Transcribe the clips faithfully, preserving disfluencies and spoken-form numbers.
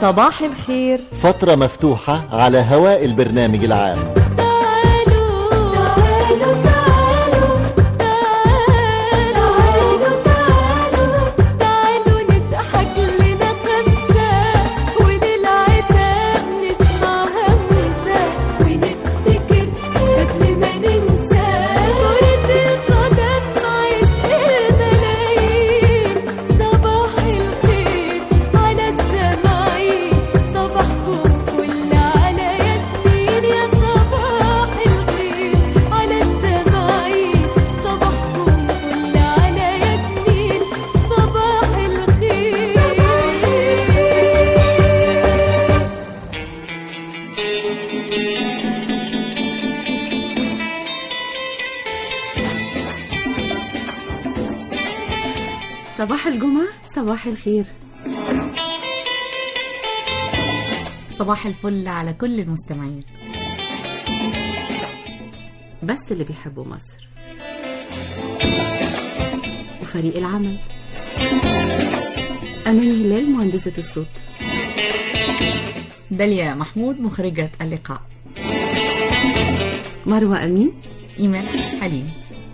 صباح الخير، فترة مفتوحة على هواء البرنامج العام. صباح الجمعة، صباح الخير، صباح الفل على كل المستمعين. بس اللي بيحبوا مصر وفريق العمل، أمان هلال مهندسة الصوت، داليا محمود مخرجة اللقاء، مروة أمين، إيمان حليم.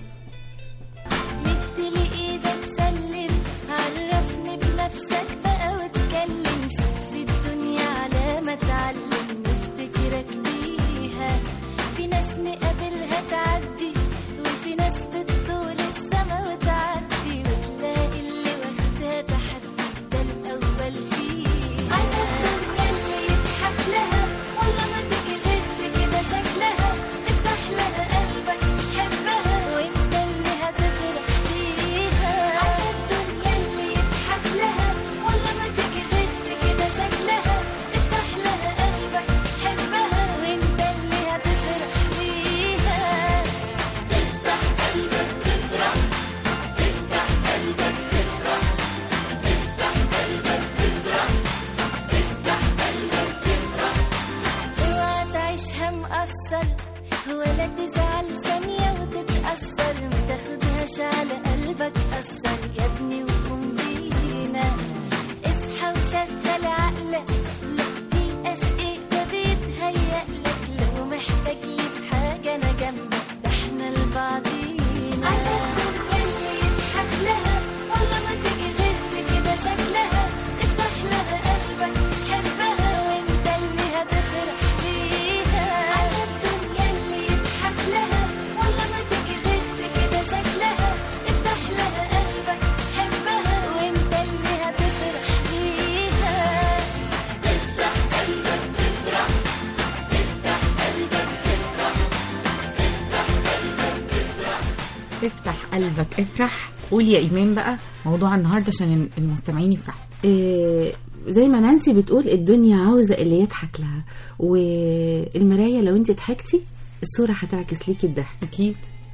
افتح قلبك افرح. قول يا إيمان بقى موضوع النهاردة عشان المستمعين يفرحوا. إيه زي ما نانسي بتقول، الدنيا عاوزة اللي يضحك لها، والمراية لو انت ضحكتي الصورة هتعكس ليكي الضحك أكيد.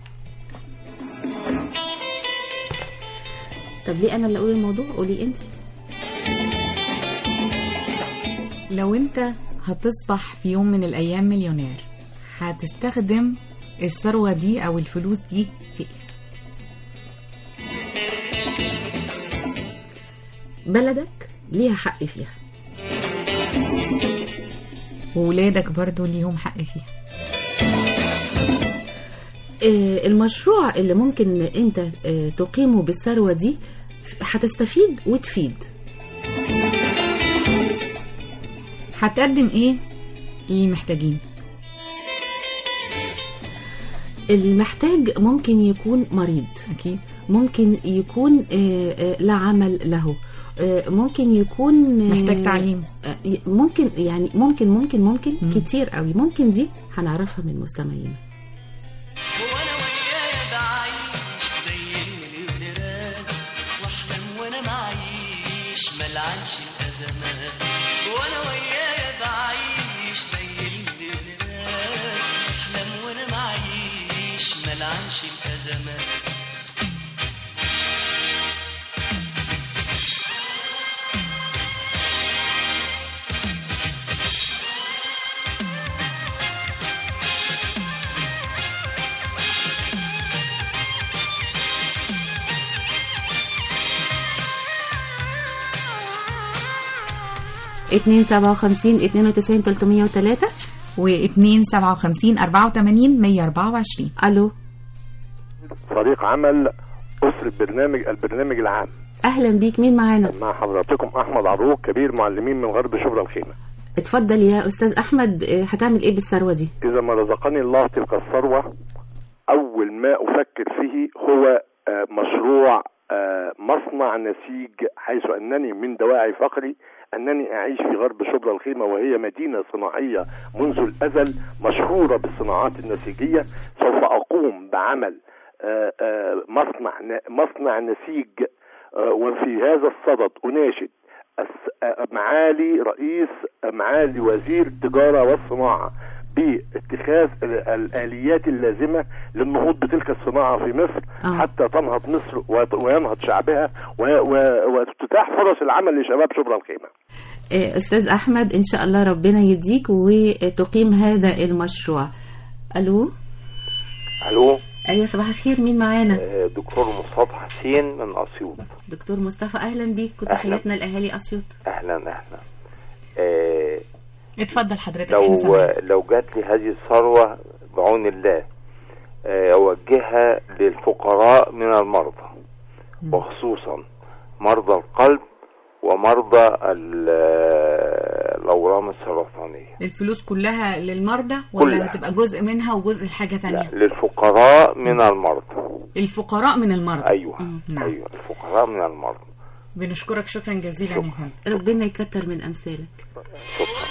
طب ليه أنا اللي أقول الموضوع؟ قولي انت. لو انت هتصبح في يوم من الأيام مليونير، هتستخدم الثروة دي أو الفلوس دي في ايه؟ بلدك ليها حق فيها، وولادك برضو ليهم حق فيها. المشروع اللي ممكن انت تقيمه بالثروة دي هتستفيد وتفيد. هتقدم ايه للمحتاجين؟ المحتاج ممكن يكون مريض أكيد، ممكن يكون لا عمل له، ممكن يكون محتاج تعليم، ممكن يعني ممكن ممكن ممكن م. كتير قوي ممكن. دي هنعرفها من مستمعينا. وانا ويايا بعيش زي المليونيرات، واحلم وانا معيش ملعنش الازمات. وانا ويايا بعيش زي المليونيرات، واحلم وانا معيش ملعنش الازمات. اتنين سبعة وخمسين اتنين وتسعين تلتمية وتلاتة واتنين سبعة وخمسين أربعة وتمانين مية أربعة وعشرين. الو، فريق عمل أسرة برنامج البرنامج العام. اهلا بيك، مين معانا؟ مع حضراتكم احمد عروق، كبير معلمين من غرب شبرا الخيمة. اتفضل يا استاذ احمد، هتعمل ايه بالثروة دي؟ اذا ما رزقني الله تلك الثروة، اول ما افكر فيه هو مشروع مصنع نسيج، حيث انني من دواعي فقري انني اعيش في غرب شبرا الخيمة، وهي مدينة صناعية منذ الازل مشهورة بالصناعات النسيجية. سوف اقوم بعمل مصنع مصنع نسيج، وفي هذا الصدد اناشد معالي رئيس معالي وزير التجارة والصناعة باتخاذ الآليات اللازمة للنهوض بتلك الصناعة في مصر، أوه. حتى تنهض مصر وينهض شعبها وتتاح فرص العمل لشباب شبرا الخيمة. أستاذ أحمد، إن شاء الله ربنا يديك وتقيم هذا المشروع. ألو ألو أيوة، صباح الخير، مين معانا؟ دكتور مصطفى حسين من أسيوط. دكتور مصطفى أهلا بيك، وتحياتنا لأهالي أسيوط. أهلا أهلا. آه اتفضل حضرتك. لو لو جات لي هذه الثروة بعون الله، آه أوجهها للفقراء من المرضى، م. وخصوصا مرضى القلب ومرضى الأورام السرطانية. الفلوس كلها للمرضى ولا كلها. هتبقى جزء منها وجزء لحاجة تانية؟ لا، للفقراء من المرضى. الفقراء من المرضى. أيوة. نعم. أيوة، الفقراء من المرضى. بنشكرك شكرا جزيلا يا فندم. ربنا يكتر من أمثالك. شكرا.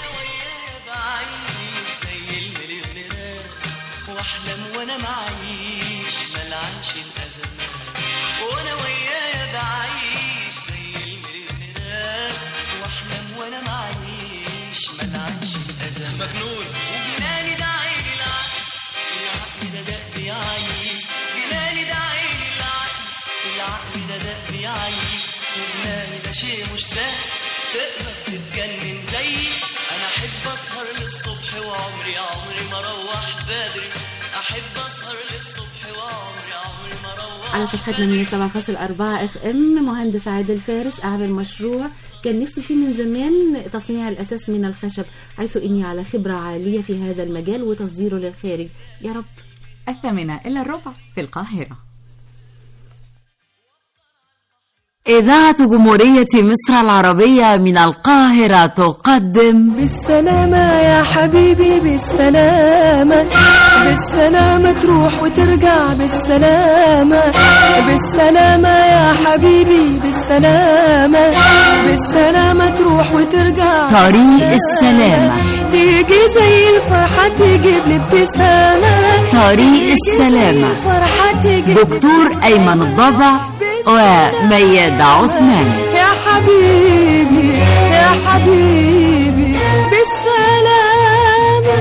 واحلم وانا معيش ملعنش الازمات، وانا ويايا بعيش زي المليونيرات، واحلم وانا معيش ملعنش الازمات. مجنون وجناني ده عيني العقل، العقل ده دق بيعيش، جناني ده عيني العقل، العقل ده دق بيعيش، وجناني ده شيء مش سهل تقدر تتجنن زيي. انا احب اسهر للصبح وعمري عمري ما اروح بدري، احب اسهر للصبح وعمري عمري ما اروح. على صفحتنا مية وسبعة فاصلة أربعة اف ام، مهندس عادل فارس اعمل مشروع كان نفسي فيه من زمان، تصنيع الاساس من الخشب، حيث اني على خبرة عالية في هذا المجال وتصديره للخارج. يا رب. الثامنة الا الربع في القاهرة. إذاعة جمهورية مصر العربية من القاهرة تقدم بالسلامة يا حبيبي، بالسلامة بالسلامة تروح وترجع، بالسلامة بالسلامة يا حبيبي، بالسلامة بالسلامة تروح وترجع. طريق السلامة تيجي زي الفرحة تجيب لي ابتسامة. طريق السلامة دكتور أيمن الضبع وميادة عثمان. يا حبيبي يا حبيبي بالسلامة.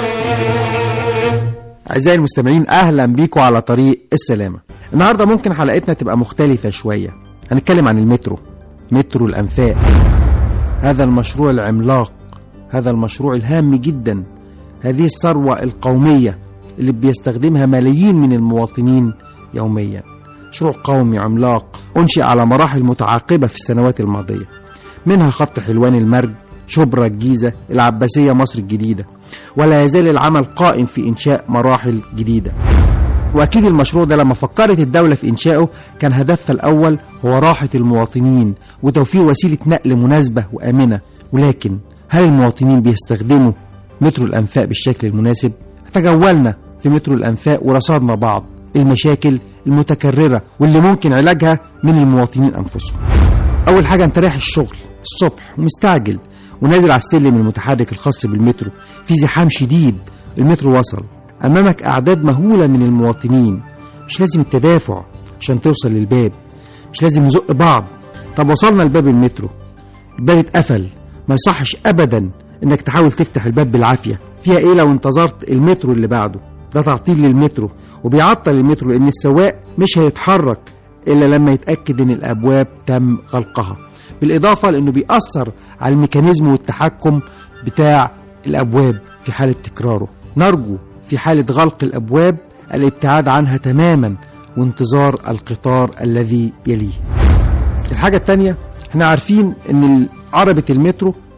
أعزائي المستمعين، أهلا بيكم على طريق السلامة. النهاردة ممكن حلقتنا تبقى مختلفة شوية، هنتكلم عن المترو، مترو الأنفاق. هذا المشروع العملاق، هذا المشروع الهام جدا، هذه الثروة القومية اللي بيستخدمها ملايين من المواطنين يوميا. مشروع قومي عملاق أنشئ على مراحل متعاقبة في السنوات الماضية، منها خط حلوان المرج، شبرا الجيزة، العباسية، مصر الجديدة، ولا يزال العمل قائم في إنشاء مراحل جديدة. وأكيد المشروع ده لما فكرت الدولة في إنشائه كان هدفها الأول هو راحة المواطنين وتوفير وسيلة نقل مناسبة وآمنة. ولكن هل المواطنين بيستخدموا مترو الأنفاق بالشكل المناسب؟ تجولنا في مترو الأنفاق ورصدنا بعض المشاكل المتكررة واللي ممكن علاجها من المواطنين أنفسهم. أول حاجة، أنت رايح الشغل الصبح ومستعجل ونازل على السلم المتحرك الخاص بالمترو، في زحام شديد، المترو وصل، أمامك أعداد مهولة من المواطنين، مش لازم التدافع عشان توصل للباب، مش لازم نزق بعض. طب وصلنا لباب المترو، الباب اتقفل، ما يصحش أبدا إنك تحاول تفتح الباب بالعافية. فيها إيه لو انتظرت المترو اللي بعده؟ ده تعطيل للمترو وبيعطل المترو، لأن السواق مش هيتحرك إلا لما يتأكد إن الأبواب تم غلقها، بالإضافة لأنه بيأثر على الميكانيزم والتحكم بتاع الأبواب في حالة تكراره. نرجو في حالة غلق الأبواب الابتعاد عنها تماما وانتظار القطار الذي يليه. الحاجة التانية، احنا عارفين إن عربة المترو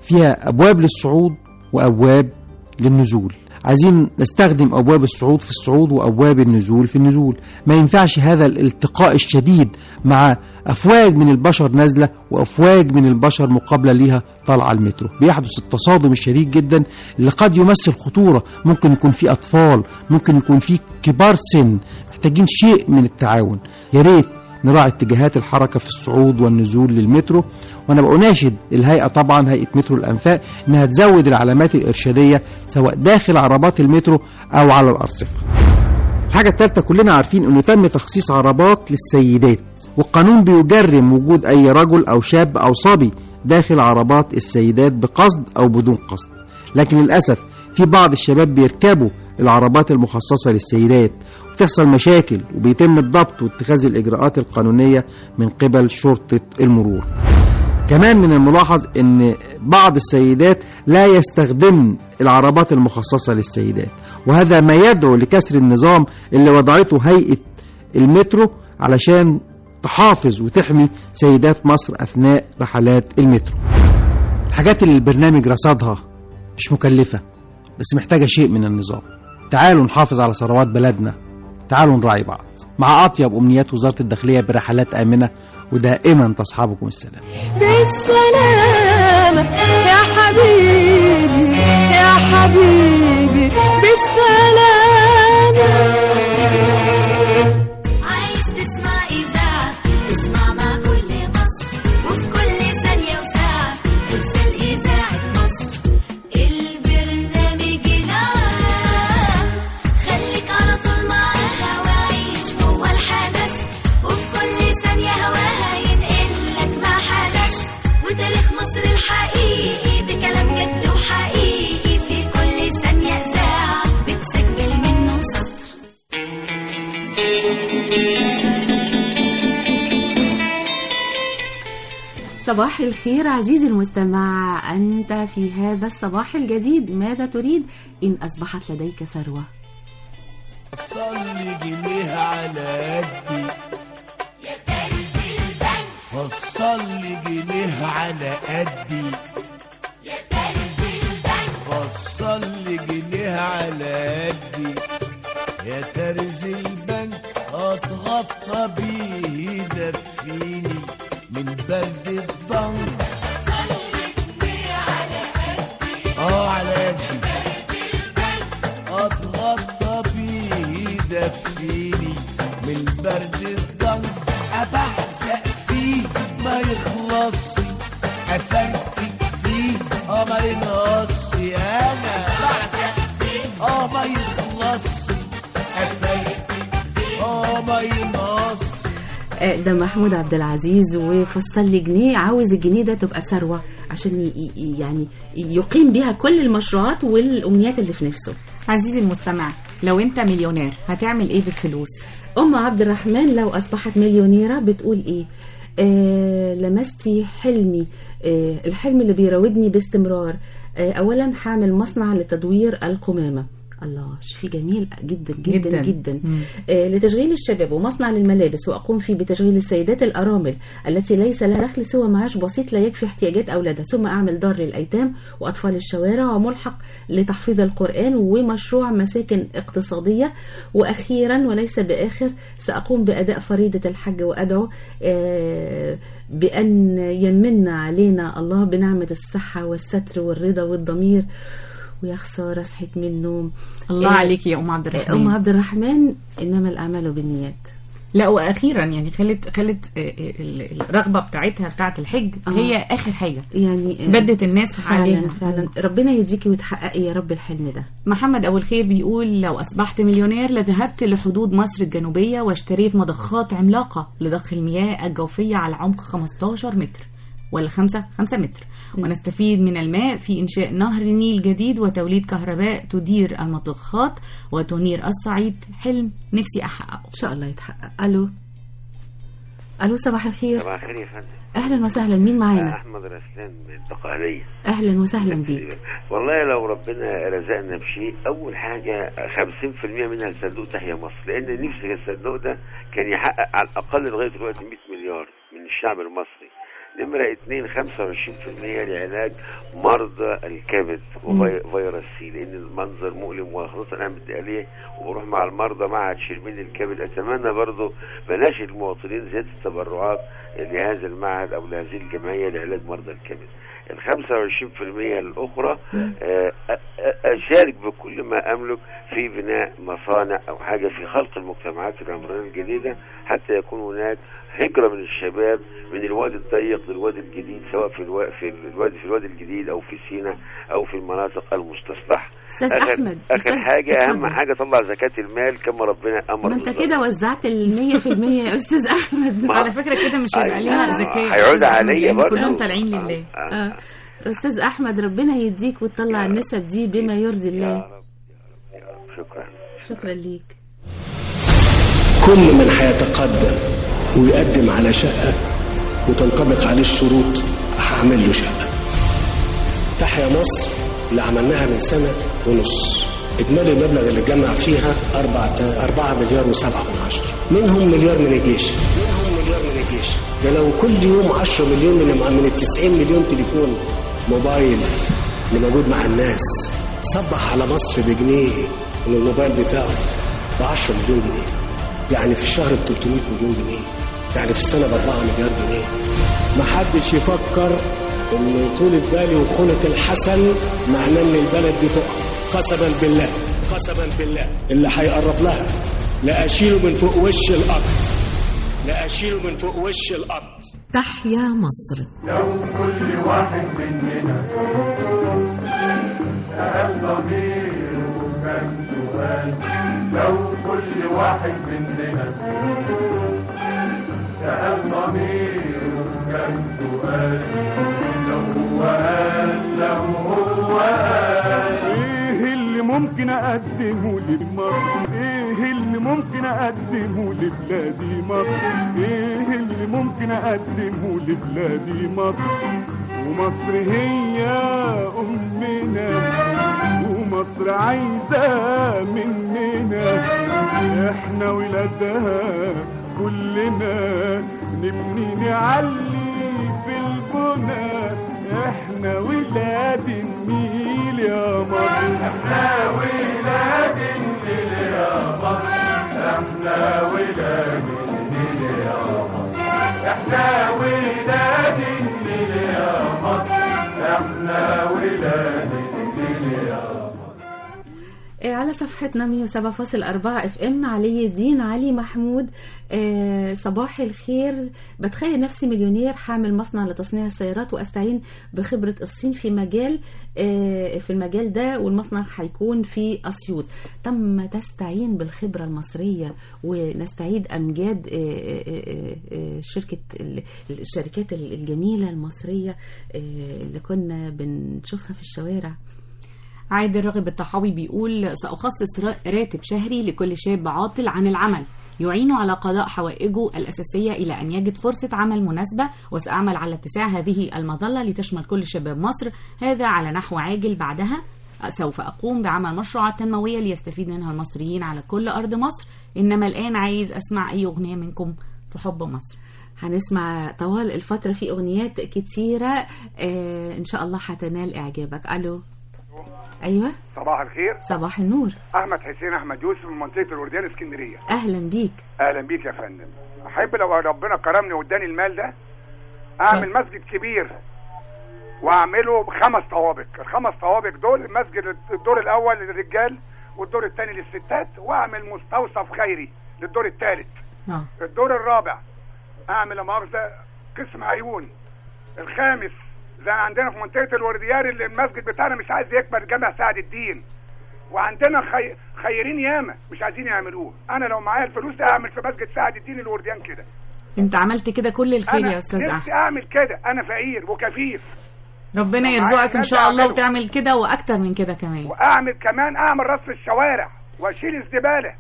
فيها أبواب للصعود وأبواب للنزول. عايزين نستخدم أبواب الصعود في الصعود وأبواب النزول في النزول. ما ينفعش هذا الالتقاء الشديد مع أفواج من البشر نازلة وأفواج من البشر مقابلة ليها طالعة المترو. بيحدث التصادم الشديد جدا اللي قد يمثل خطورة. ممكن يكون في أطفال، ممكن يكون في كبار سن، محتاجين شيء من التعاون. يا ريت نراعي اتجاهات الحركة في الصعود والنزول للمترو. وأنا بأناشد الهيئة طبعا، هيئة مترو الأنفاق، إنها تزود العلامات الإرشادية سواء داخل عربات المترو أو على الأرصفة. الحاجة الثالثة، كلنا عارفين إنه تم تخصيص عربات للسيدات، والقانون بيجرم وجود أي رجل أو شاب أو صبي داخل عربات السيدات بقصد أو بدون قصد. لكن للأسف في بعض الشباب بيركبوا العربات المخصصة للسيدات وبتحصل مشاكل، وبيتم الضبط واتخاذ الإجراءات القانونية من قبل شرطة المرور. كمان من الملاحظ أن بعض السيدات لا يستخدمن العربات المخصصة للسيدات، وهذا ما يدعو لكسر النظام اللي وضعته هيئة المترو علشان تحافظ وتحمي سيدات مصر أثناء رحلات المترو. الحاجات اللي البرنامج رصدها مش مكلفة، بس محتاجة شيء من النظام. تعالوا نحافظ على ثروات بلدنا، تعالوا نراعي بعض. مع أطيب أمنيات وزارة الداخلية برحلات آمنة ودائما تصحبكم السلام. بالسلامة يا حبيبي يا حبيبي بالسلامة. عايز تسمع إذاعة اسمع مع كل مصر، وفي كل ثانية وساعة ارسل إذاعة مصر. البرنامج العام خليك على طول معاها وعيش جوه الحدث، وفي كل ثانية هواها ينقلك ما حدث، وتاريخ مصر الحقيقي بكلام جد وحقيقي في كل ثانية إذاعة بتسجل منه سطر. صباح الخير عزيزي المستمع، أنت في هذا الصباح الجديد ماذا تريد إن أصبحت لديك ثروة؟ فصل جنيه على قدي يا تاريخ البنك، فصل جنيه على قدي يا تاريخ البنك، فصل جنيه على قدي يا ترز البنك، اتغطى بيه يدفيني من برد الضنك. اه على قدي اتغطى بيه يدفيني من برد الضنك. ابحزق فيه ما يخلص، افرتك فيه اه ما ينقص، انا بحزق فيه اه ما يخلص، افرتك فيه اه ما ينقص. ده محمود عبد العزيز وفصل لي جنيه. عاوز الجنيه ده تبقى ثروة عشان ي... يعني يقيم بيها كل المشروعات والأمنيات اللي في نفسه. عزيزي المستمع، لو انت مليونير هتعمل ايه بالفلوس؟ أم عبد الرحمن لو أصبحت مليونيرة بتقول ايه؟ آه لمستي حلمي، آه الحلم اللي بيراودني باستمرار. آه أولا حامل مصنع لتدوير القمامة. الله، شيء جميل جدا جدا جدا, جداً. آه لتشغيل الشباب، ومصنع للملابس، وأقوم فيه بتشغيل السيدات الأرامل التي ليس لها دخل سوى معاش بسيط لا يكفي احتياجات أولادها. ثم أعمل دار للأيتام وأطفال الشوارع، وملحق لتحفيظ القرآن، ومشروع مساكن اقتصادية. وأخيرا وليس بآخر سأقوم بأداء فريضة الحج، وأدعو آه بأن يمن علينا الله بنعمة الصحة والستر والرضا والضمير. ويا خسارة صحيت من النوم. الله إيه عليك يا أم عبد الرحمن. أم عبد الرحمن إنما الأعمال بالنيات. لا، وأخيرا يعني خلت خلت الرغبة بتاعتها بتاعت الحج آه. هي آخر حاجة، يعني بدت الناس فعلا عليها. فعلا ربنا يديكي وتحققي يا رب الحلم ده. محمد أبو الخير بيقول لو أصبحت مليونير لذهبت لحدود مصر الجنوبية واشتريت مضخات عملاقة لضخ المياه الجوفية على عمق خمستاشر متر ولا خمسة خمسة متر، ونستفيد من الماء في إنشاء نهر النيل جديد وتوليد كهرباء تدير المضخات وتنير الصعيد. حلم نفسي أحققه إن شاء الله يتحقق. ألو ألو صباح الخير. صباح الخير يا فندم. أهلا وسهلا، مين معانا؟ أحمد رسلان من الدقهلية. أهلا وسهلا بيك. والله لو ربنا رزقنا بشيء، أول حاجة خمسين في المية منها الصندوق تحيا مصر، لأن نفسي الصندوق ده كان يحقق على الأقل لغاية دلوقتي مئة مليار من الشعب المصري. نمرة اتنين خمسة وعشرين في المية لعلاج مرضى الكبد وفيروس سي، لان المنظر مؤلم، وخصوصا انا بدي عليه وبروح مع المرضى معهد شرمين الكبد. اتمنى برضه بناشد المواطنين زياده التبرعات لهذا المعهد او لهذه الجمعيه لعلاج مرضى الكبد. ال خمسة وعشرين في المية الاخرى اشارك بكل ما املك في بناء مصانع او حاجه في خلق المجتمعات العمرانيه الجديده، حتى يكون هناك هجرة من الشباب من الوادي الضيق للوادي الجديد، سواء في الو... في الوادي في الوادي الجديد او في سيناء او في المناطق المستصلحة. استاذ آخر... احمد اخر أستاذ حاجة أحمد. اهم حاجة طلع زكاة المال كما ربنا امر. ما انت كده وزعت ال مية في المية يا استاذ احمد. على فكرة كده مش هيبقى ليها زكاة، هيعود عليا برضه، كلهم طالعين لله. آه. آه. استاذ احمد ربنا يديك وتطلع النسب دي بما يرضي الله. يا رب. يا رب. شكرا شكرا ليك. كل من هيتقدم ويقدم على شقة وتنطبق عليه الشروط هعمل له شقة. تحيا مصر اللي عملناها من سنة ونص، إجمالي المبلغ اللي جمع فيها أربعة مليار وسبعة من عشرة، منهم مليار من الجيش منهم مليار من الجيش ده لو كل يوم عشرة مليون من من التسعين مليون تليفون موبايل اللي موجود مع الناس صبح على مصر بجنيه من الموبايل بتاعه ب عشرة مليون جنيه، يعني في الشهر ب ثلاثمية مليون جنيه، يعني في السنة ب أربعة مليار جنيه. ما حدش يفكر ان طولة بالي وخلق الحسن معناه ان البلد دي تقع. قسما بالله قسما بالله اللي هيقرب لها لا اشيله من فوق وش الارض، لا اشيله من فوق وش الارض. تحيا مصر. لو كل واحد مننا سأل ضميره كان سؤال، لو كل واحد مننا سأل ضميره كان سؤال، لو هو قال لو هو قال ايه اللي ممكن اقدمه لمصر، ايه اللي ممكن اقدمه لبلادي مصر، ايه اللي ممكن اقدمه لبلادي مصر. ومصر هي امنا ومصر عايزة مننا، احنا ولادها كلنا نبني نعلي في البنى، احنا ولاد النيل يا مصر، احنا ولاد النيل يا مصر، احنا ولاد النيل يا مصر، احنا ولاد النيل يا مصر، احنا ولاد النيل يا مصر. على صفحتنا مية وسبعة فاصل أربعة اف ام. علي الدين علي محمود، آه صباح الخير، بتخيل نفسي مليونير حامل مصنع لتصنيع السيارات واستعين بخبرة الصين في مجال آه في المجال ده، والمصنع هيكون في أسيوط. تم تستعين بالخبرة المصرية ونستعيد أمجاد آه آه آه شركة الشركات الجميلة المصرية آه اللي كنا بنشوفها في الشوارع. عادل راغب الطحاوي بيقول سأخصص راتب شهري لكل شاب عاطل عن العمل يعينه على قضاء حوائجه الأساسية إلى أن يجد فرصة عمل مناسبة، وسأعمل على اتساع هذه المظلة لتشمل كل شباب مصر، هذا على نحو عاجل. بعدها سوف أقوم بعمل مشروعات تنموية ليستفيد منها المصريين على كل أرض مصر. إنما الآن عايز أسمع أي أغنية منكم في حب مصر. هنسمع طوال الفترة في أغنيات كتيرة آه إن شاء الله هتنال إعجابك. ألو. ايوه صباح الخير. صباح النور. احمد حسين احمد يوسف من منطقه الورديان اسكندريه. اهلا بيك. اهلا بيك يا فندم. احب لو ربنا كرمني واداني المال ده اعمل ف... مسجد كبير واعمله بخمس طوابق. الخمس طوابق دول مسجد الدور الاول للرجال والدور الثاني للستات، واعمل مستوصف خيري للدور الثالث. اه الدور الرابع اعمل مؤاخذه قسم عيون. الخامس زي عندنا في منطقه الورديان اللي المسجد بتاعنا مش عايز يكبر، جامع سعد الدين، وعندنا خي... خيرين ياما مش عايزين يعملوه. انا لو معايا الفلوس اعمل في مسجد سعد الدين الورديان كده. انت عملت كده كل الخير يا استاذ احمد. نفسي اعمل كده، انا فقير وكفيف. ربنا يرزقك ان شاء الله وتعمل كده واكتر من كده كمان. واعمل كمان اعمل رصف الشوارع واشيل الزباله.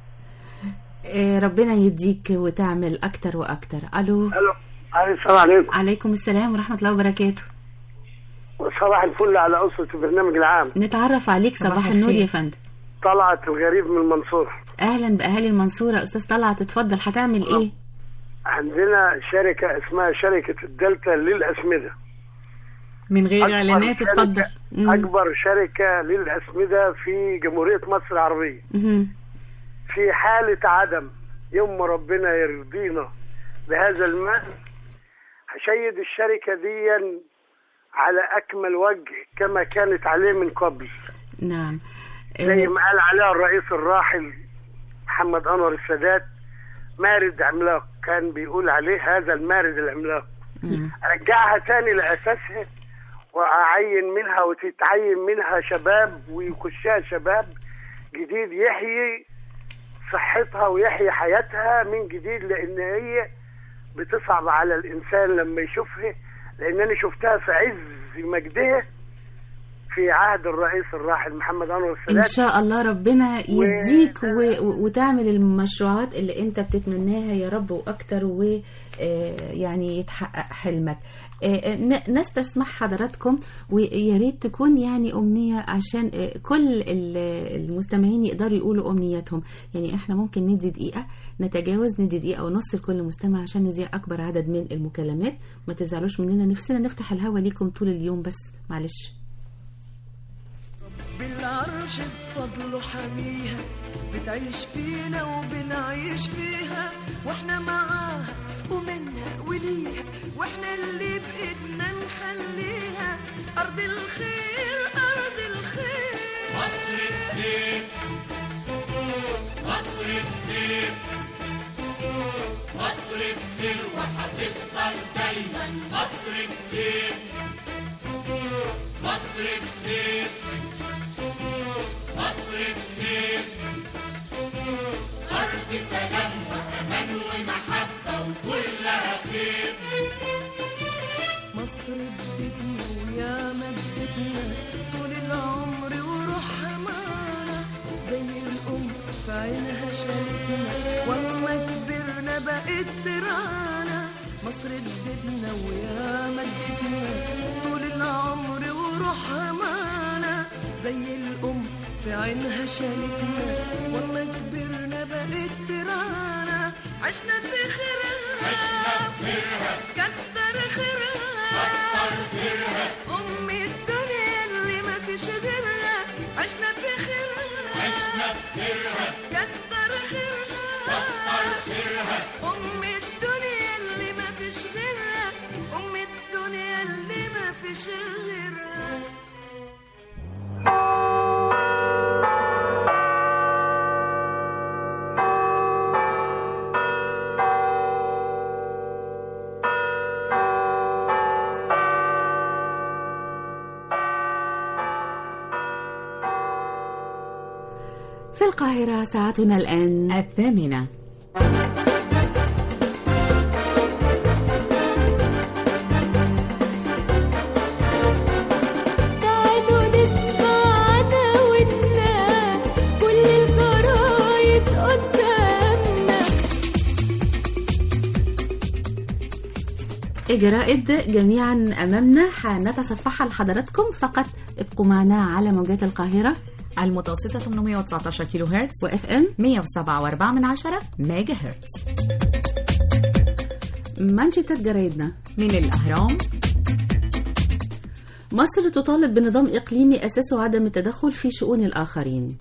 إيه ربنا يديك وتعمل اكتر واكتر. الو. الو. السلام عليكم. عليكم السلام ورحمه الله وبركاته. صباح الفل على أسرة البرنامج العام. نتعرف عليك. صباح, صباح النور يا فندم. طلعت الغريب من المنصورة. أهلا بأهالي المنصورة. أستاذ طلعت اتفضل، هتعمل إيه؟ عندنا شركة اسمها شركة الدلتا للأسمدة. من غير أكبر اعلانات شركة- اتفضل. مم. أكبر شركة للأسمدة في جمهورية مصر العربية. مم. في حالة عدم يوم ما ربنا يرضينا بهذا الماء، هشيد الشركة دي على أكمل وجه كما كانت عليه من قبل، نعم. زي ما قال عليها الرئيس الراحل محمد أنور السادات، مارد عملاق، كان بيقول عليه هذا المارد العملاق. أرجعها تاني لأساسها وأعين منها وتتعين منها شباب ويخشها شباب جديد يحيي صحتها ويحيي حياتها من جديد، لأن هي بتصعب على الإنسان لما يشوفها، لأن أنا شفتها في عز مجدها في عهد الرئيس الراحل محمد أنور السادات. ان شاء الله ربنا يديك و... و... وتعمل المشروعات اللي انت بتتمناها يا رب واكتر، ويعني يتحقق حلمك. آه، ن- نستسمح حضراتكم، ويا ريت تكون يعني امنيه عشان آه، كل ال- المستمعين يقدروا يقولوا امنياتهم. يعني احنا ممكن ندي دقيقه، نتجاوز ندي دقيقه ونص لكل مستمع عشان نذيع اكبر عدد من المكالمات. ما تزعلوش مننا، نفسنا نفتح الهوا ليكم طول اليوم، بس معلش. بالعرش بفضله حميها، بتعيش فينا وبنعيش فيها، واحنا معاها ومنها وليها، واحنا اللي بإيدنا نخليها أرض الخير أرض الخير. مصر كتير مصر كتير مصر كتير وهتفضل دايما مصر كتير مصر كتير مصر كتير أرض سلام وأمان ومحبة وكلها خير. مصر ادتنا ويا مدتنا طول العمر وروحها معانا، زي الأم في عينها شالتنا وأما كبرنا بقت ترانا. مصر ادتنا ويا مدتنا طول العمر وروحها معانا، زي الأم في عينها شالتنا وأما كبرنا بقت ترانا. عشنا في خيرها عشنا في خيرها كتر خيرها كتر خيرها أم الدنيا اللي ما فيش غيرها. عشنا في خيرها عشنا في خيرها كتر خيرها كتر خيرها أم الدنيا اللي ما فيش غيرها أم الدنيا اللي ما فيش غيرها. في القاهرة ساعتنا الآن الثامنة. تعالوا نسمعنا ودنا كل الجرايد قدامنا. الجرائد جميعا أمامنا، هنتصفحها لحضراتكم، فقط ابقوا معنا على موجات القاهرة المتوسطة ثمانمائة وتسعة عشر كيلو هرتز وإف إم مئة وسبعة فاصلة أربعة من عشرة ميجا هرتز. منشطة جرايدنا من الأهرام: مصر تطالب بنظام إقليمي أساسه عدم التدخل في شؤون الآخرين.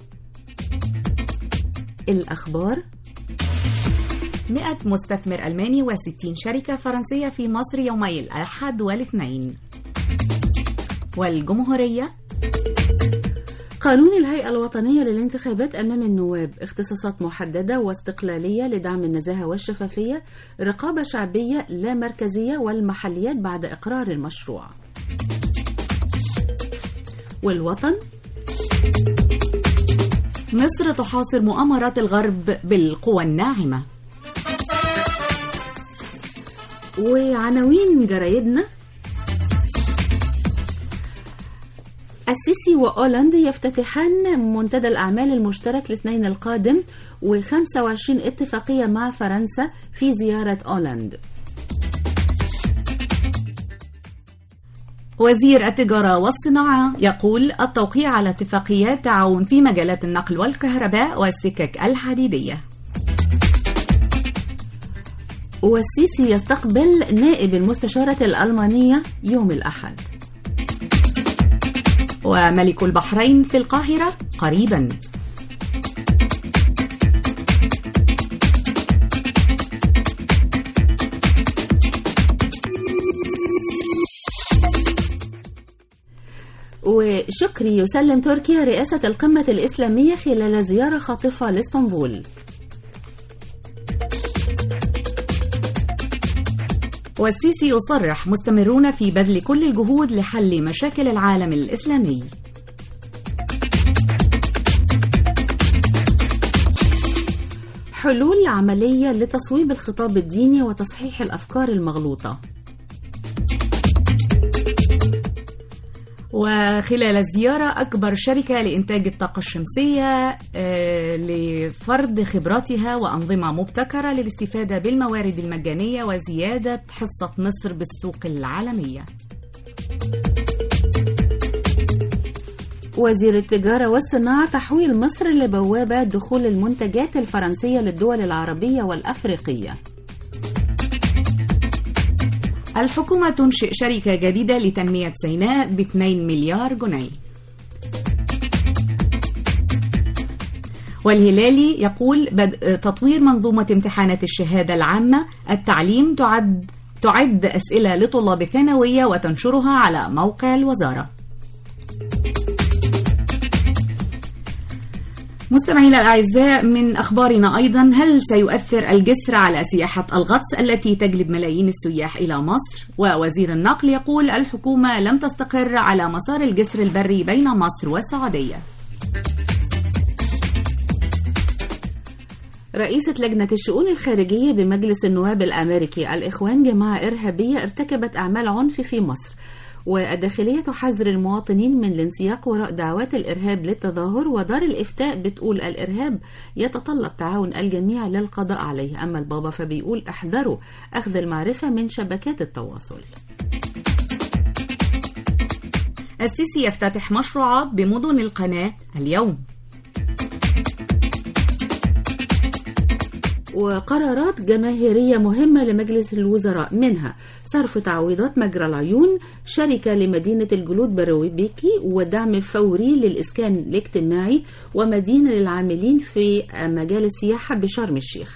الأخبار: مئة مستثمر ألماني وستين شركة فرنسية في مصر يومي الأحد والاثنين. والجمهورية: قانون الهيئة الوطنية للانتخابات أمام النواب، اختصاصات محددة واستقلالية لدعم النزاهة والشفافية، رقابة شعبية لا مركزية، والمحليات بعد إقرار المشروع. والوطن: مصر تحاصر مؤامرات الغرب بالقوى الناعمة. وعناوين جرايدنا: السيسي وأولاند يفتتحان منتدى الأعمال المشترك الاثنين القادم، وخمسة وعشرين اتفاقية مع فرنسا في زيارة أولاند. وزير التجارة والصناعة يقول التوقيع على اتفاقيات تعاون في مجالات النقل والكهرباء والسكك الحديدية. والسيسي يستقبل نائب المستشارة الألمانية يوم الأحد. وملك البحرين في القاهرة قريبا. وشكري يسلم تركيا رئاسة القمة الإسلامية خلال زيارة خاطفة لإسطنبول. والسيسي يصرح مستمرون في بذل كل الجهود لحل مشاكل العالم الإسلامي. حلول عملية لتصويب الخطاب الديني وتصحيح الأفكار المغلوطة. وخلال الزيارة أكبر شركة لإنتاج الطاقة الشمسية لفرض خبراتها وأنظمة مبتكرة للاستفادة بالموارد المجانية وزيادة حصة مصر بالسوق العالمية. وزير التجارة والصناعة تحويل مصر لبوابة دخول المنتجات الفرنسية للدول العربية والأفريقية. الحكومة تنشئ شركة جديدة لتنمية سيناء ب اثنين مليار جنيه. والهلالي يقول بدء تطوير منظومة امتحانات الشهادة العامة التعليم تعد تعد أسئلة لطلاب الثانوية وتنشرها على موقع الوزارة. مستمعينا الأعزاء، من أخبارنا أيضا، هل سيؤثر الجسر على سياحة الغطس التي تجلب ملايين السياح إلى مصر؟ ووزير النقل يقول الحكومة لم تستقر على مسار الجسر البري بين مصر والسعودية. رئيسة لجنة الشؤون الخارجية بمجلس النواب الأمريكي الإخوان جماعة إرهابية ارتكبت أعمال عنف في مصر، والداخلية تحذر المواطنين من الانسياق وراء دعوات الإرهاب للتظاهر، ودار الإفتاء بتقول الإرهاب يتطلب تعاون الجميع للقضاء عليه، أما البابا فبيقول احذروا أخذ المعرفة من شبكات التواصل. السيسي يفتتح مشروعات بمدن القناة اليوم. وقرارات جماهيرية مهمة لمجلس الوزراء، منها صرف تعويضات مجرى العيون، شركة لمدينة الجلود برويبيكي، ودعم فوري للإسكان الاجتماعي، ومدينة للعاملين في مجال السياحة بشرم الشيخ.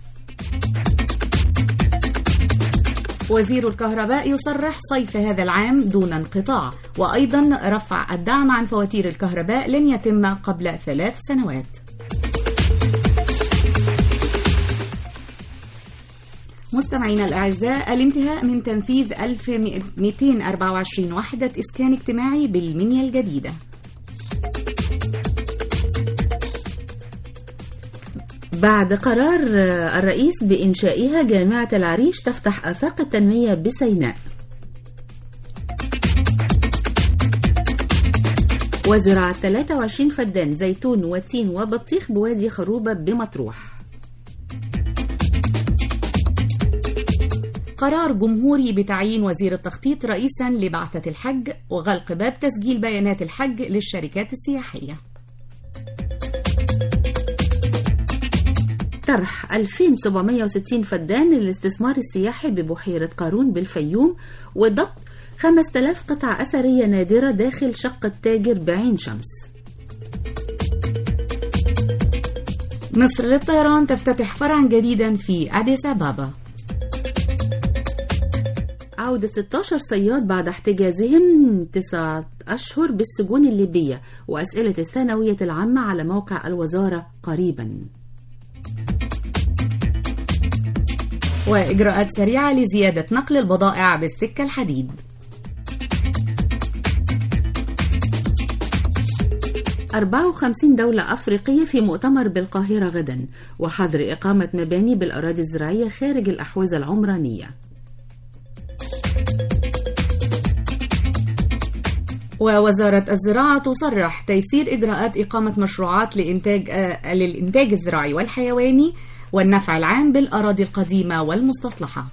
وزير الكهرباء يصرح صيف هذا العام دون انقطاع، وأيضا رفع الدعم عن فواتير الكهرباء لن يتم قبل ثلاث سنوات. مستمعينا الأعزاء، الانتهاء من تنفيذ ألف ومئتين وأربعة وعشرين وحدة إسكان اجتماعي بالمنيا الجديدة. بعد قرار الرئيس بإنشائها، جامعة العريش تفتح آفاق التنمية بسيناء. وزراعة ثلاثة وعشرين فدان زيتون وتين وبطيخ بوادي خروبة بمطروح. قرار جمهوري بتعيين وزير التخطيط رئيسا لبعثة الحج، وغلق باب تسجيل بيانات الحج للشركات السياحية. طرح ألفين وسبعمئة وستين فدان للاستثمار السياحي ببحيرة قارون بالفيوم، وضبط خمسة آلاف قطعة أثرية نادرة داخل شقة تاجر بعين شمس. مصر للطيران تفتتح فرعا جديدا في أديس أبابا. عودة ستة عشر صياد بعد احتجازهم تسعة أشهر بالسجون الليبية، وأسئلة الثانوية العامة على موقع الوزارة قريبا. وإجراءات سريعة لزيادة نقل البضائع بالسكة الحديد. أربعة وخمسين دولة أفريقية في مؤتمر بالقاهرة غدا، وحظر إقامة مباني بالأراضي الزراعية خارج الأحوزة العمرانية. ووزارة الزراعة تصرح تيسير إجراءات إقامة مشروعات لإنتاج آه للإنتاج الزراعي والحيواني والنفع العام بالأراضي القديمة والمستصلحة.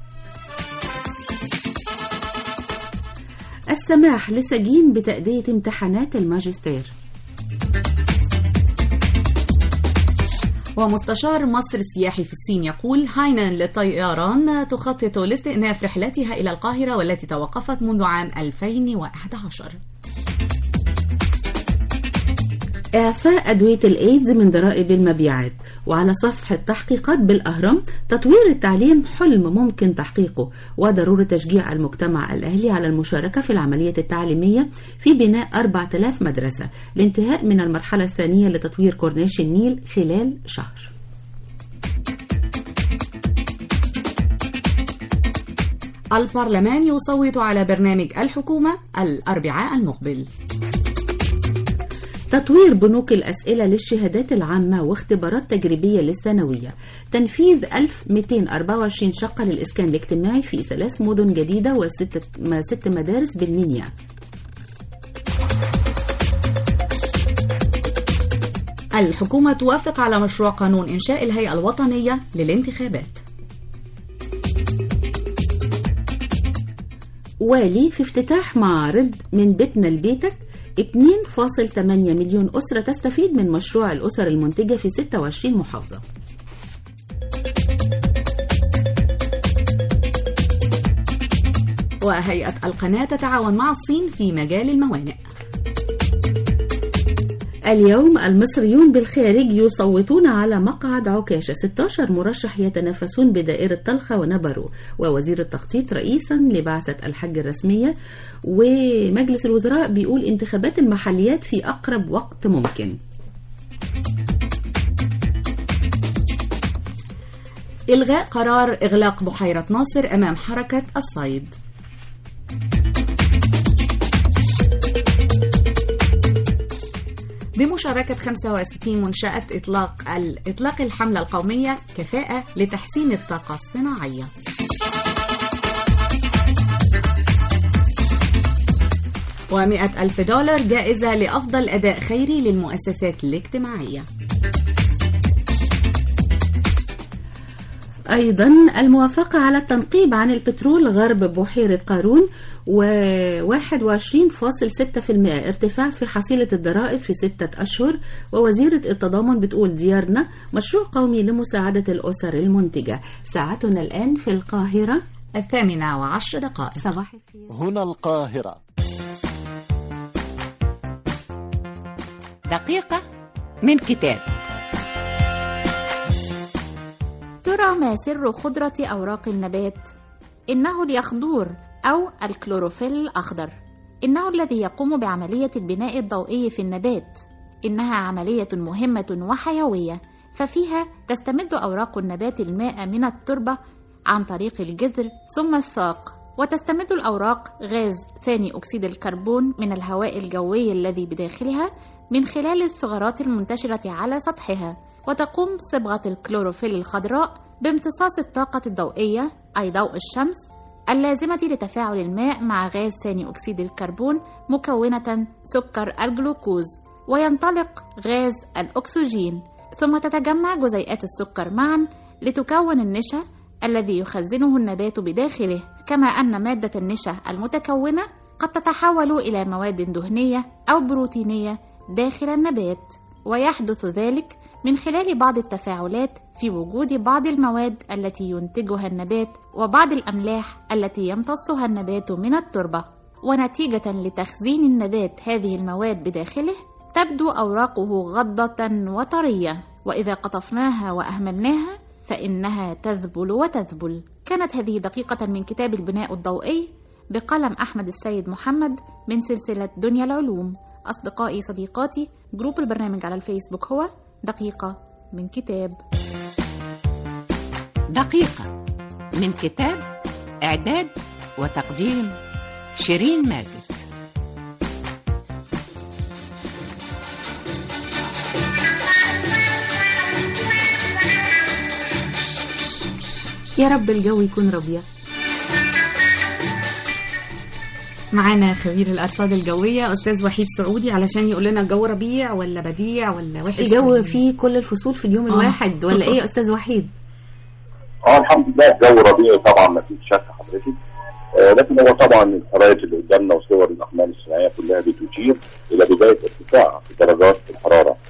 السماح لسجين بتأدية امتحانات الماجستير. ومستشار مصر السياحي في الصين يقول هاينان للطيران تخطط لاستئناف رحلتها إلى القاهرة والتي توقفت منذ عام ألفين وأحد عشر. إعفاء أدوية الإيدز من ضرائب المبيعات. وعلى صفحة تحقيقات بالأهرام تطوير التعليم حلم ممكن تحقيقه وضرورة تشجيع المجتمع الأهلي على المشاركة في العملية التعليمية في بناء أربعة آلاف مدرسة لانتهاء من المرحلة الثانية لتطوير كورنيش النيل خلال شهر. البرلمان يصوت على برنامج الحكومة الأربعاء المقبل. تطوير بنوك الأسئلة للشهادات العامة واختبارات تجريبية للثانوية. تنفيذ ألف ومئتين وأربعة وعشرين شقة للإسكان الاجتماعي في ثلاث مدن جديدة وست ست مدارس بالمنيا. الحكومة توافق على مشروع قانون إنشاء الهيئة الوطنية للانتخابات. والي في افتتاح معارض من بيتنا لبيتك. اثنين فاصلة ثمانية مليون أسرة تستفيد من مشروع الأسر المنتجة في ستة وعشرين محافظة. وهيئة القناة تتعاون مع الصين في مجال الموانئ. اليوم المصريون بالخارج يصوتون على مقعد عكاشة. ستة عشر مرشح يتنافسون بدائرة طلخة ونبرو. ووزير التخطيط رئيسا لبعثة الحج الرسمية. ومجلس الوزراء بيقول انتخابات المحليات في أقرب وقت ممكن. إلغاء قرار إغلاق بحيرة ناصر أمام حركة الصيد. بمشاركة خمسة وستين منشأة إطلاق إطلاق الحملة القومية كفاءة لتحسين الطاقة الصناعية. ومئة ألف دولار جائزة لأفضل أداء خيري للمؤسسات الاجتماعية. أيضا الموافقة على التنقيب عن البترول غرب بحيرة قارون وواحد وعشرين فاصلة ستة بالمئة ارتفاع في حصيلة الضرائب في ستة أشهر. ووزيرة التضامن بتقول ديارنا مشروع قومي لمساعدة الأسر المنتجة. ساعتنا الآن في القاهرة الثامنة وعشر دقائق صباح الخير. هنا القاهرة. دقيقة من كتاب. ترى ما سر خضرة أوراق النبات؟ إنه اليخضور أو الكلوروفيل الأخضر. إنه الذي يقوم بعملية البناء الضوئي في النبات. إنها عملية مهمة وحيوية، ففيها تستمد أوراق النبات الماء من التربة عن طريق الجذر ثم الساق، وتستمد الأوراق غاز ثاني أكسيد الكربون من الهواء الجوي الذي بداخلها من خلال الثغرات المنتشرة على سطحها. وتقوم صبغة الكلوروفيل الخضراء بامتصاص الطاقة الضوئية أي ضوء الشمس اللازمة لتفاعل الماء مع غاز ثاني أكسيد الكربون مكونة سكر الجلوكوز، وينطلق غاز الأكسجين، ثم تتجمع جزيئات السكر معا لتكون النشا الذي يخزنه النبات بداخله. كما أن مادة النشا المتكونة قد تتحول إلى مواد دهنية أو بروتينية داخل النبات، ويحدث ذلك من خلال بعض التفاعلات في وجود بعض المواد التي ينتجها النبات وبعض الأملاح التي يمتصها النبات من التربة. ونتيجة لتخزين النبات هذه المواد بداخله تبدو أوراقه غضة وطرية، وإذا قطفناها وأهملناها فإنها تذبل وتذبل. كانت هذه دقيقة من كتاب البناء الضوئي بقلم أحمد السيد محمد من سلسلة دنيا العلوم. أصدقائي صديقاتي، جروب البرنامج على الفيسبوك هو دقيقة من كتاب. دقيقة من كتاب، إعداد وتقديم شيرين ماجد. يا رب الجو يكون ربيع. معانا خبير الأرصاد الجوية أستاذ وحيد سعودي علشان يقول لنا الجو ربيع ولا بديع ولا وحش. الجو فيه كل الفصول في اليوم الواحد ولا إيه يا أستاذ وحيد؟ اه الحمد لله الجو ربيعي طبعا ما فيش شك حضرتك، آه لكن هو طبعا الخرائط اللي قدامنا وصور الأقمار الصناعية كلها بتشير إلى بداية ارتفاع في درجات الحرارة.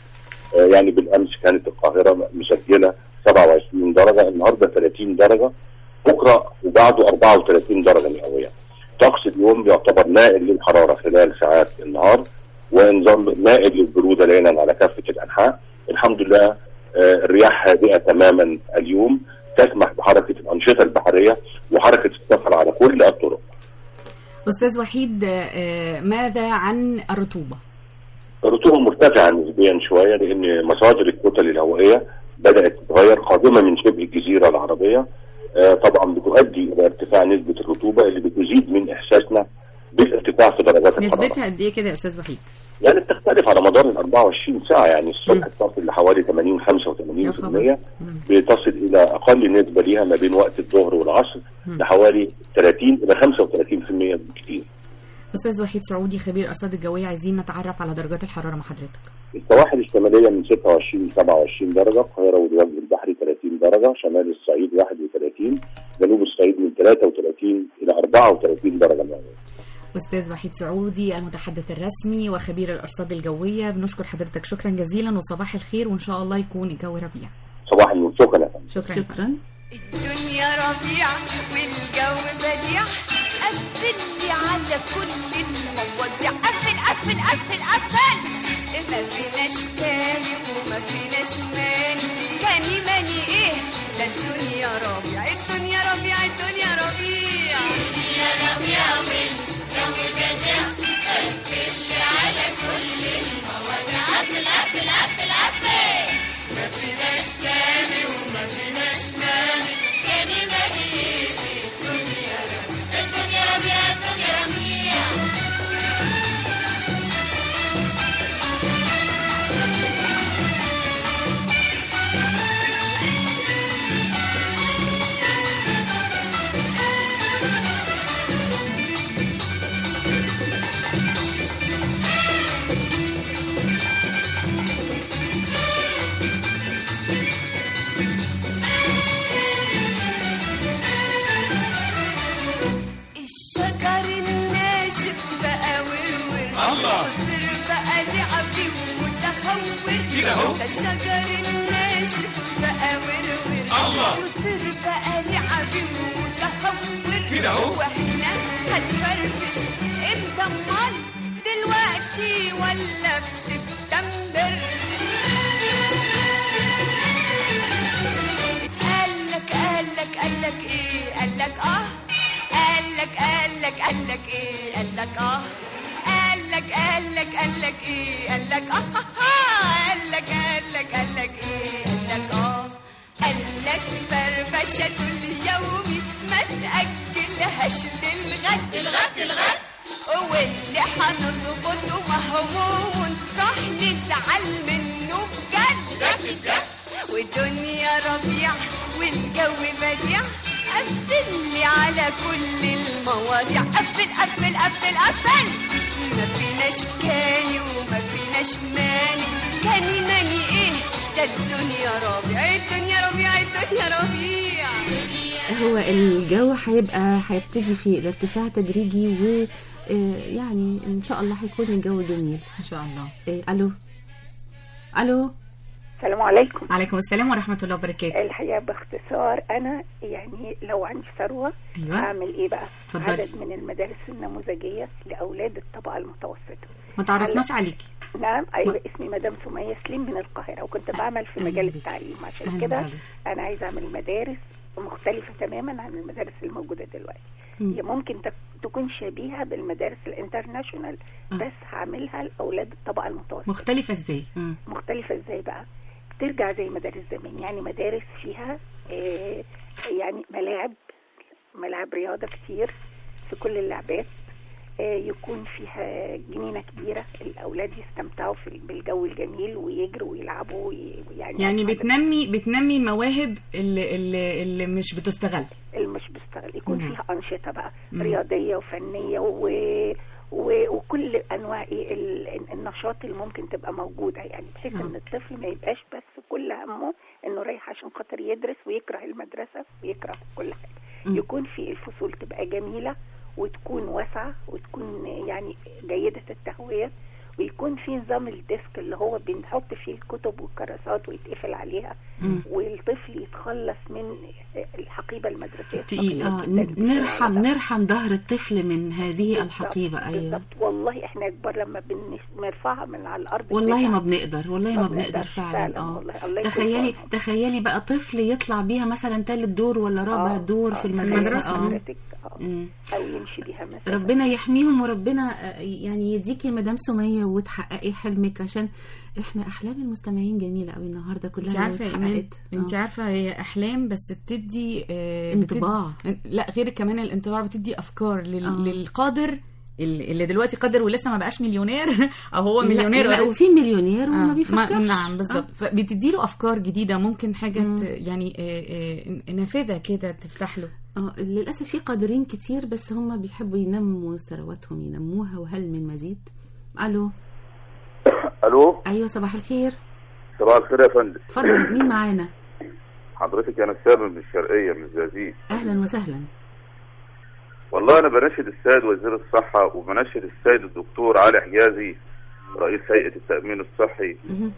آه، يعني بالامس كانت القاهره مسجله سبعة وعشرين درجه، النهارده ثلاثين درجه، بكره وبعده أربعة وثلاثين درجه مئويه. طقس اليوم يعتبر مائل للحراره خلال ساعات النهار، ونظام مائل للبروده ليلا على كافه الانحاء. الحمد لله آه، الرياح هادئه تماما اليوم، تسمح بحركه الانشطه البحريه وحركه السفر على كل الطرق. أستاذ وحيد، آه، ماذا عن الرطوبة؟ الرطوبه مرتفعه نسبيا شويه، لان مصادر الكتل الهوائيه بدات تتغير قادمه من شبه الجزيره العربيه، آه، طبعا بتؤدي الى ارتفاع نسبه الرطوبه اللي بتزيد من احساسنا بالارتفاع في درجات الحراره. نسبتها قد ايه كده يا أستاذ وحيد؟ يعني بتختلف على مدار ال أربعة وعشرين ساعه، يعني الصبح تصل لحوالي ثمانين خمسة وثمانين بالمية، بتصل الى اقل نسبه ليها ما بين وقت الظهر والعصر لحوالي ثلاثين الى خمسة وثلاثين بالمية بالكثير. أستاذ وحيد سعودي خبير الأرصاد الجوية، عايزين نتعرف على درجات الحرارة مع حضرتك. السواحل الشماليه من ستة وعشرين ل سبعة وعشرين درجه، القاهره والوجه البحري ثلاثين درجه، شمال الصعيد واحد وثلاثين، جنوب الصعيد من ثلاثة وثلاثين الى أربعة وثلاثين درجه مئويه. أستاذ وحيد سعودي المتحدث الرسمي وخبير الأرصاد الجوية، بنشكر حضرتك شكرا جزيلا وصباح الخير، وإن شاء الله يكون الجو ربيع. صباح النور، شكرا يا فندم. شكرا, شكرا. الدنيا ربيع والجو بديع، قفل لي على كل المواضيع، قفل قفل قفل قفل، ما فيناش تاني وما فيناش ماني، تاني ماني ايه ده الدنيا ربيع، الدنيا ربيع الدنيا ربيع الدنيا ربيع والجو بديع، قفل لي على كل المواضيع، قفل قفل قفل قفل، ما فيناش تاني وما فيناش ماني، تاني ماني ايه الدنيا ربيع الدنيا ربيع الدنيا ربيع. الشجر الناشف بقى ورور، والطير بقى لعبي ومتهور، ده الشجر الناشف بقى ورور، والطير بقى لعبي ومتهور، واحنا هنفرفش امتى امال، دلوقتي ولا في سبتمبر؟ قالك قالك قالك ايه قالك اه، قالك قالك قالك ايه قالك اه، قالك قالك قالك ايه قالك اه، قالك قالك قالك ايه قالك اه، قالك فرفشة اليوم ما تأجلهاش للغد الغد الغد، واللي هنظبطه مهموم راح نزعل منه بجد بجد بجد، والدنيا ربيع والجو بديع، قفل لي على كل المواضيع، قفل قفل قفل قفل، ما فيناش كاني وما فيناش ماني، كاني ماني ايه ده الدنيا ربيع الدنيا ربيع الدنيا ربيع. هو الجو هيبقى هيبتدي في الارتفاع تدريجي، و يعني ان شاء الله هيكون الجو جميل ان شاء الله. إيه الو الو السلام عليكم. عليكم السلام ورحمة الله وبركاته. الحقيقة باختصار أنا يعني لو عندي ثروة أيوة. أعمل إيه بقى؟ فضل. عدد من المدارس النموذجية لأولاد الطبقة المتوسطة. ما تعرفناش عليكي. نعم أيوة ما... اسمي مدام سمية سليم من القاهرة، وكنت بعمل في مجال التعليم، عشان كده أنا عايزة أعمل مدارس مختلفة تماما عن المدارس الموجودة دلوقتي. هي ممكن تكون شبيهة بالمدارس الانترناشونال، بس هعملها لأولاد الطبقة المتوسطة. مختلفة ازاي؟ مختلفة ازاي بقى؟ ترجع زي مدارس زمان، يعني مدارس فيها آه يعني ملاعب ملاعب رياضة كتير في كل اللعبات، آه يكون فيها جنينة كبيرة الأولاد يستمتعوا في بالجو الجميل ويجروا ويلعبوا يعني يعني بتنمي بتنمي المواهب اللي, اللي, اللي مش بتستغل اللي مش بتستغل يكون مم. فيها أنشطة بقى مم. رياضية وفنية و وكل انواع النشاط اللي ممكن تبقى موجوده، يعني بحيث ان الطفل ما يبقاش بس كل همه انه رايح عشان خاطر يدرس ويكره المدرسه ويكره كل حاجه. يكون في الفصول تبقى جميله وتكون واسعه وتكون يعني جيده التهويه، ويكون في نظام الديسك اللي هو بنحط فيه الكتب والكراسات ويتقفل عليها، مم. والطفل يتخلص من الحقيبة المدرسية تقيل. آه نرحم نرحم ظهر الطفل من هذه الحقيبة. أيوة بالضبط. والله احنا كبار لما بنرفعها من على الأرض والله ما بنقدر، والله ما بنقدر فعلا. فعلا. اه والله. تخيلي تخيلي بقى طفل يطلع بيها مثلا ثالث دور ولا رابع آه. دور آه. في المدرسة. اه او يمشي بيها مثلا. ربنا يحميهم، وربنا يعني يديكي يا مدام سمية وتحققي حلمك، عشان احنا احلام المستمعين جميله قوي النهارده كلها. انت عارفه يا ايمان، انت آه. عارفه هي احلام بس بتدي آه انطباع. بتدي لا غير كمان الانطباع، بتدي افكار لل... آه. للقادر اللي دلوقتي قادر ولسه ما بقاش مليونير او هو مليونير لا, لا وفي مليونير وما آه. بيفكرش. نعم بالظبط. آه. فبتدي له افكار جديده، ممكن حاجه ت... يعني آه آه نافذه كده تفتح له. اه للاسف في قادرين كتير بس هم بيحبوا ينموا ثرواتهم، ينموها، وهل من مزيد. الو الو ايوه صباح الخير. صباح الخير يا فندم. اتفضل مين معانا؟ حضرتك انا سامي من الشرقيه من الزقازيق. اهلا وسهلا. والله انا بناشد السيد وزير الصحه وبناشد السيد الدكتور علي حجازي رئيس هيئه التامين الصحي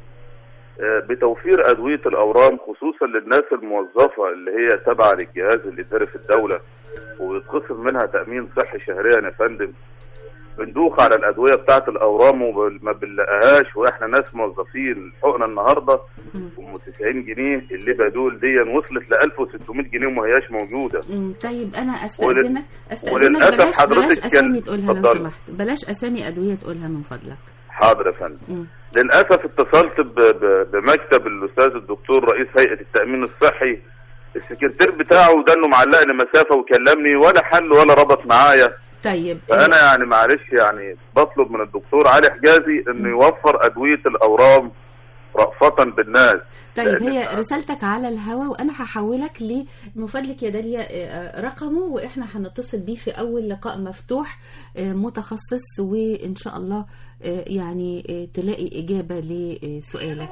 بتوفير ادويه الاورام، خصوصا للناس الموظفه اللي هي تابعه للجهاز الاداري في الدوله ويتخصم منها تامين صحي شهريا يا فندم. بندوخ على الادويه بتاعه الاورام وما بنلاقيهاش، واحنا ناس موظفين. الحقنه النهارده ام تسعين جنيه، اللي بدول دي وصلت ل ألف وستمية جنيه وما هياش موجوده. امم طيب انا استاذنك استاذنك وللاسف بلاش حضرتك بلاش اسامي تقولها لو فضل. سمحت، بلاش اسامي ادويه تقولها من فضلك. حاضر يا فندم. للاسف اتصلت ب... ب... بمكتب الاستاذ الدكتور رئيس هيئه التامين الصحي، السكرتير بتاعه ده انه معلقني مسافه وكلمني ولا حل ولا ربط معايا. طيب فانا يعني معلش يعني بطلب من الدكتور علي حجازي انه يوفر ادويه الاورام رأفة بالناس. طيب هي رسالتك على الهواء وانا هحولك من فضلك يا داليا رقمه، واحنا هنتصل بيه في اول لقاء مفتوح متخصص، وان شاء الله يعني تلاقي اجابه لسؤالك.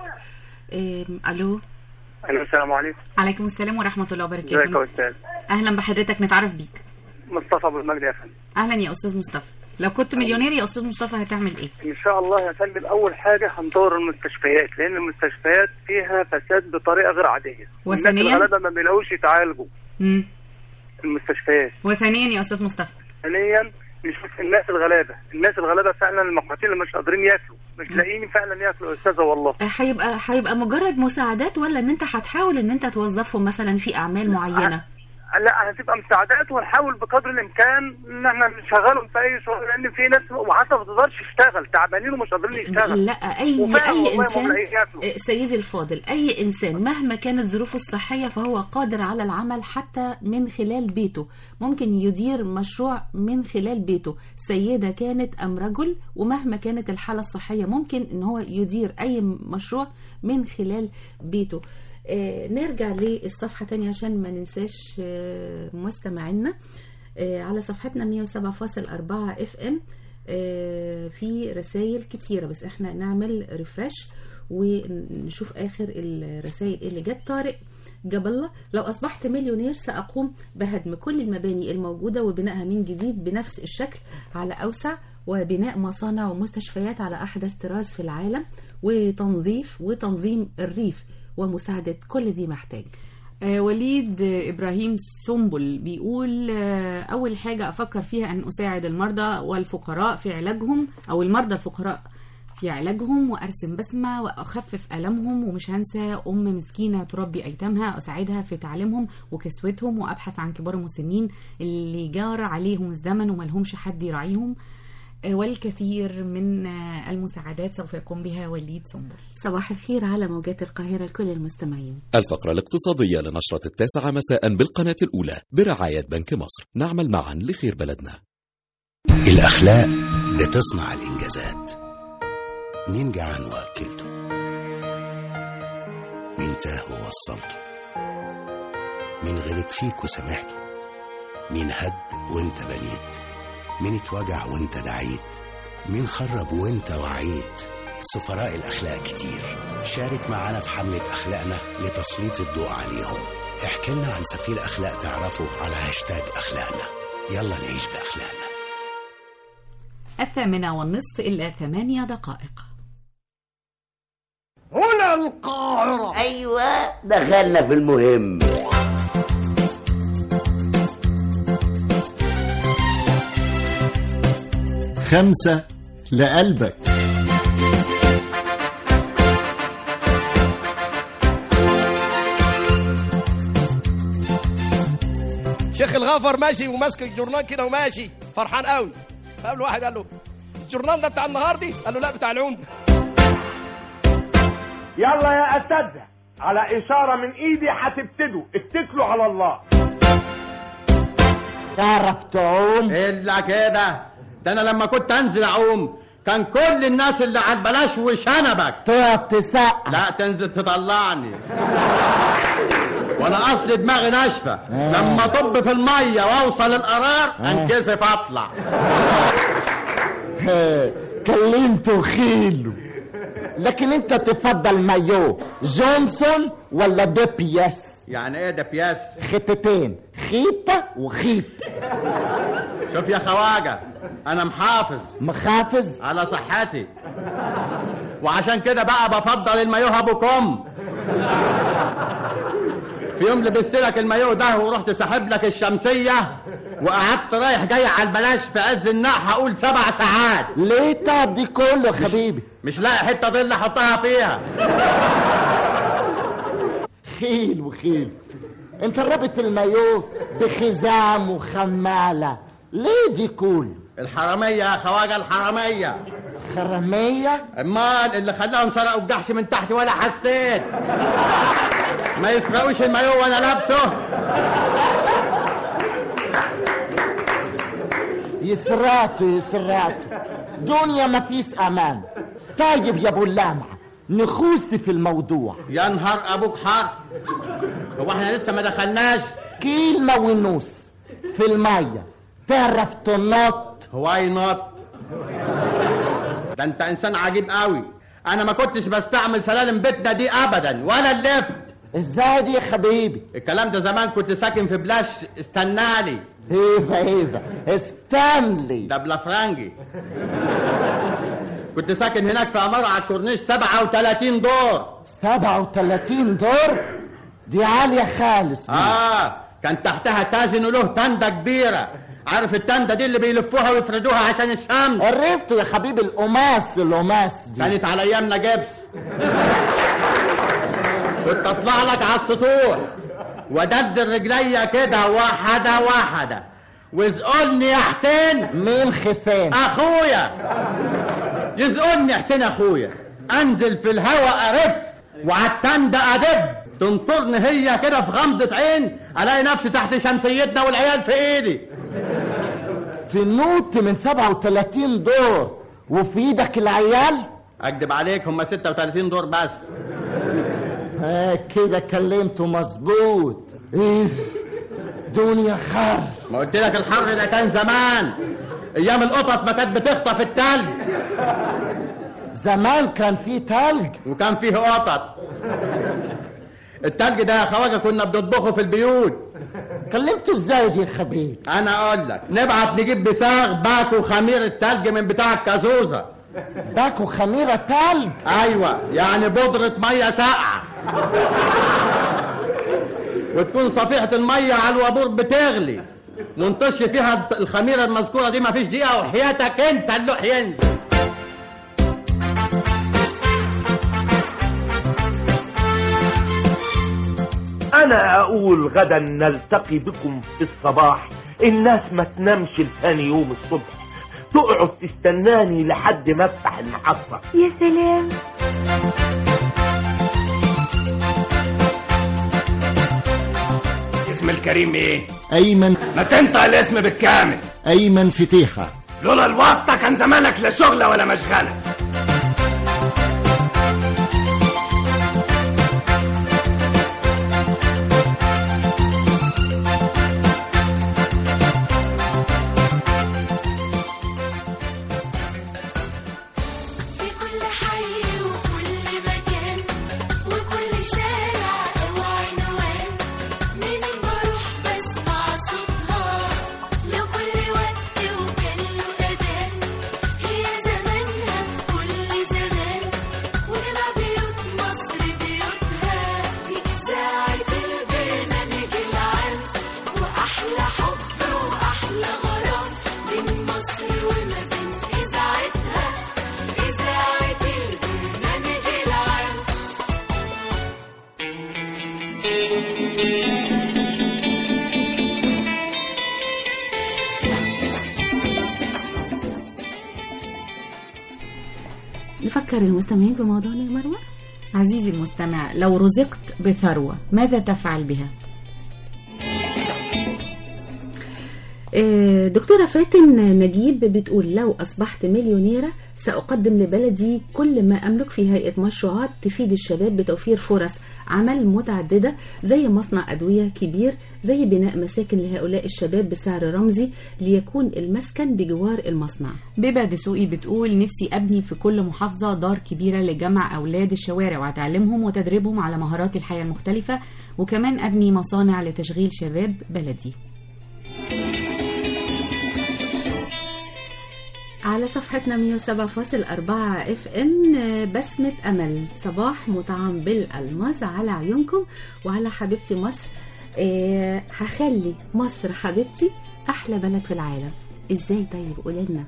الو السلام عليكم. عليكم السلام ورحمه الله وبركاته. ازيك يا استاذ؟ اهلا بحضرتك، نتعرف بيك. مصطفى ابو المجد يا فندم. اهلا يا استاذ مصطفى. لو كنت مليونير يا استاذ مصطفى هتعمل ايه؟ ان شاء الله يا فندم اول حاجه هنطور المستشفيات، لان المستشفيات فيها فساد بطريقه غير عاديه، وثانيا الناس الغلابه ما بيلاقوش يتعالجوا. امم المستشفيات. وثانيا يا استاذ مصطفى ثانيا نشوف الناس الغلابه، الناس الغلابه فعلا المقاتلين اللي مش قادرين ياكلوا، مش لاقيين فعلا ياكلوا يا استاذه والله. هيبقى هيبقى مجرد مساعدات، ولا ان انت هتحاول ان انت توظفهم مثلا في اعمال معينه؟ لا هتبقى مساعدات، ونحاول بقدر الامكان ان احنا نشغلهم في اي شغل، لان في ناس وحتى ما تقدرش تشتغل، تعبانين ومش قادرين يشتغل. لا اي اي انسان سيدي الفاضل، اي انسان مهما كانت ظروفه الصحيه فهو قادر على العمل حتى من خلال بيته، ممكن يدير مشروع من خلال بيته، سيده كانت ام رجل، ومهما كانت الحاله الصحيه ممكن ان هو يدير اي مشروع من خلال بيته. آه نرجع للصفحة تانية عشان ما ننساش آه مستمعينا. آه على صفحتنا مية وسبعة فاصل أربعة اف ام آه في رسائل كتيرة، بس احنا نعمل ريفرش ونشوف آخر الرسائل اللي جت. طارق جاب الله: لو أصبحت مليونير سأقوم بهدم كل المباني الموجودة وبنائها من جديد بنفس الشكل على أوسع، وبناء مصانع ومستشفيات على أحدث طراز في العالم، وتنظيف وتنظيم الريف، ومساعدة كل ذي محتاج. آه وليد إبراهيم سنبل بيقول آه أول حاجة أفكر فيها أن أساعد المرضى والفقراء في علاجهم، أو المرضى الفقراء في علاجهم، وأرسم بسمة وأخفف ألمهم، ومش هنسى أم مسكينة تربي أيتامها أساعدها في تعليمهم وكسوتهم، وأبحث عن كبار المسنين اللي جار عليهم الزمن وملهمش حد يراعيهم، والكثير من المساعدات سوف يقوم بها وليد سنبل. صباح الخير على موجات القاهرة لكل المستمعين. الفقرة الاقتصادية لنشرة التاسعة مساء بالقناة الأولى برعاية بنك مصر. نعمل معا لخير بلدنا. الأخلاق بتصنع الإنجازات. مين جعان وأكلته؟ مين تاه ووصلته؟ مين غلط فيك وسامحته؟ مين هد وانت بنيت؟ مين اتوجع وانت دعيت؟ مين خرب وانت وعيت؟ سفراء الأخلاق كتير، شارك معنا في حملة أخلاقنا لتسليط الضوء عليهم. احكي لنا عن سفير أخلاق تعرفه على هاشتاج أخلاقنا. يلا نعيش بأخلاقنا. الثامنة والنصف إلا ثمانية دقائق. هنا القاهرة. أيوة دخلنا في المهم. خمسة لقلبك. شيخ الغفر ماشي وماسك الجورنال كده وماشي فرحان قوي. فقابله واحد قال له الجورنال ده بتاع النهار دي؟ قال له لا بتاع العمده. يلا يا اساتذه على اشاره من ايدي هتبتدوا اتكلوا على الله. تعرف تعوم؟ الا كده، ده انا لما كنت انزل اعوم كان كل الناس اللي على البلاش وشنبك تقعد تسقف. لا تنزل تطلعني وانا اصل دماغي ناشفه. لما طب في الميه واوصل القرار انكسف اطلع. كلمته خيله. لكن انت تفضل مايو جونسون ولا دو بياس؟ يعني ايه ده بياس؟ خيطتين، خيطه وخيط. شوف يا خواجه انا محافظ محافظ على صحتي، وعشان كده بقى بفضل المايو ابو كم. في يوم لبست لك المايو ده ورحت ساحب لك الشمسيه وقعدت رايح جاي على البلاش في عز النار هقول سبع ساعات. ليه تعب دي كله حبيبي؟ مش لاقي حته ظل احطها فيها. خيل وخيل. انت رابط المايو بخزام وخماله، ليه دي كله؟ الحراميه يا خواجه الحراميه. حراميه؟ امال اللي خلاهم سرقوا الجحش من تحت ولا حسيت. ما يسرقوش المايو وانا لابسه. يسراتوا يسراتوا دنيا ما فيش امان. طيب يا ابو اللامعه نخوص في الموضوع. يا نهار ابوك حر، هو احنا لسه ما دخلناش؟ كلمه ونص في الميه. تعرف تنط؟ هو ينط؟ ده انت انسان عجيب قوي. انا ما كنتش بستعمل سلالم بيتنا دي ابدا ولا اللفت. ازاي دي يا حبيبي؟ الكلام ده زمان كنت ساكن في بلاش استنالي. ايه ايه استنلي ده بلا فرنجي. كنت ساكن هناك في عمارة على الكورنيش سبعة وتلاتين دور. سبعة وتلاتين دور؟ دي عالية خالص دي. اه كان تحتها كازينو وله تندة كبيرة. عارف التندة دي اللي بيلفوها ويفردوها عشان الشمس؟ عرفت يا حبيبي القماس القماس دي كانت على ايامنا جبس. كنت اطلع لك على السطوح ودد رجليا كده واحدة واحدة ويزقلني يا حسين. مين حسين؟ اخويا. يزقلني حسين اخويا. انزل في الهواء ارف وعالتندة ادب تنطرني هي كده في غمضة عين الاقي نفسي تحت شمسيتنا والعيال في ايدي. تنوت من سبعة وتلاتين دور وفي ايدك العيال؟ اكدب عليك هم ستة وتلاتين دور بس. اه كده كلمته مظبوط. ايه دنيا حر. ما قلت لك الحر ده كان زمان ايام القطط ما كانت بتخطف التلج. زمان كان فيه تلج وكان فيه قطط. التلج ده يا خواجه كنا بنطبخه في البيوت. كلمته ازاي دي يا خبير؟ انا اقول لك نبعت نجيب بساغ باكو خمير التلج من بتاع الكازوزه. باكو خميره تلج؟ ايوه يعني بودره ميه ساقعه. وتكون صفيحه الميه على الوابور بتغلي ونطش فيها الخميره المذكوره دي مفيش دقيقه وحياتك انت اللوح ينزل. انا اقول غدا نلتقي بكم في الصباح. الناس ما تنامش لثاني يوم الصبح، تقعد تستناني لحد ما افتح المحطة. يا سلام. اسم الكريم ايه؟ ايمن. ما تنطق الاسم بالكامل. ايمن فتيحة. لولا الواسطة كان زمانك لا شغلة ولا مشغلة. نفكر المستمعين بموضوعنا يا مروة. عزيزي المستمع، لو رزقت بثروة ماذا تفعل بها؟ دكتورة فاتن نجيب بتقول لو أصبحت مليونيرة سأقدم لبلدي كل ما أملك في هيئة مشروعات تفيد الشباب بتوفير فرص عمل متعددة، زي مصنع أدوية كبير، زي بناء مساكن لهؤلاء الشباب بسعر رمزي ليكون المسكن بجوار المصنع. بيبا دسوقي بتقول نفسي أبني في كل محافظة دار كبيرة لجمع أولاد الشوارع وتعلمهم وتدريبهم على مهارات الحياة المختلفة، وكمان أبني مصانع لتشغيل شباب بلدي. على صفحتنا مية وسبعة فاصل أربعة اف ام بسمة أمل، صباح مطعم بالألماس على عيونكم وعلى حبيبتي مصر. أه هخلي مصر حبيبتي أحلى بلد في العالم. إزاي طيب قولي لنا.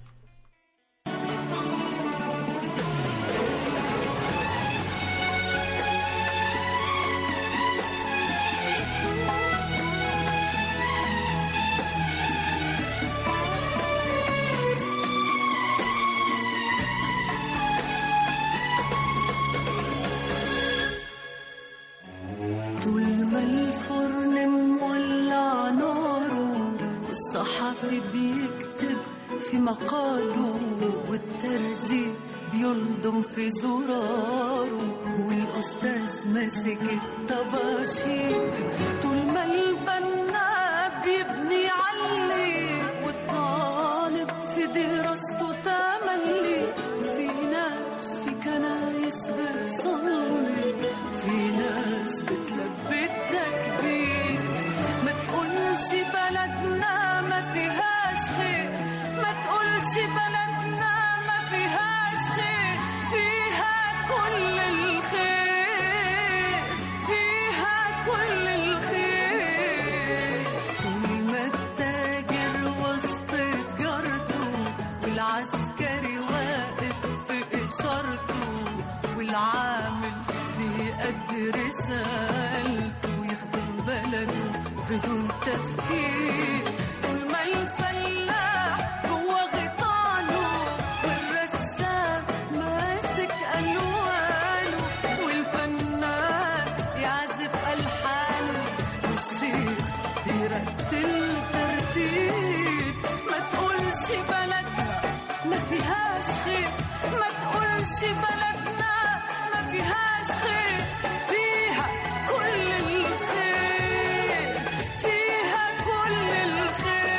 بيكتب في مقاله والترزي بيلضم في زراره والأستاذ ماسك الطباشير طول ما البنا بيبني علي والطالب في دراسته تملي. في ناس في كنايس بتصلي، في ناس بتلبي التكبير. ما تقولش بلدنا ما فيهاش خير، ما تقولش بلدنا ما فيهاش خير، فيها كل الخير، فيها كل الخير. طول ما التاجر وسط تجارته والعسكري واقف في إشارته والعامل بيأدي رسالته ويخدم بلده بدون تفكير. طول ما الفلاح جوا غيطانه والرسام ماسك ألوانه والفنان يعزف ألحانه والشيخ يرتل ترتيب. ما تقولش بلدنا ما فيهاش خير، ما تقولش بلدنا ما فيهاش خير، فيها كل الخير، فيها كل الخير.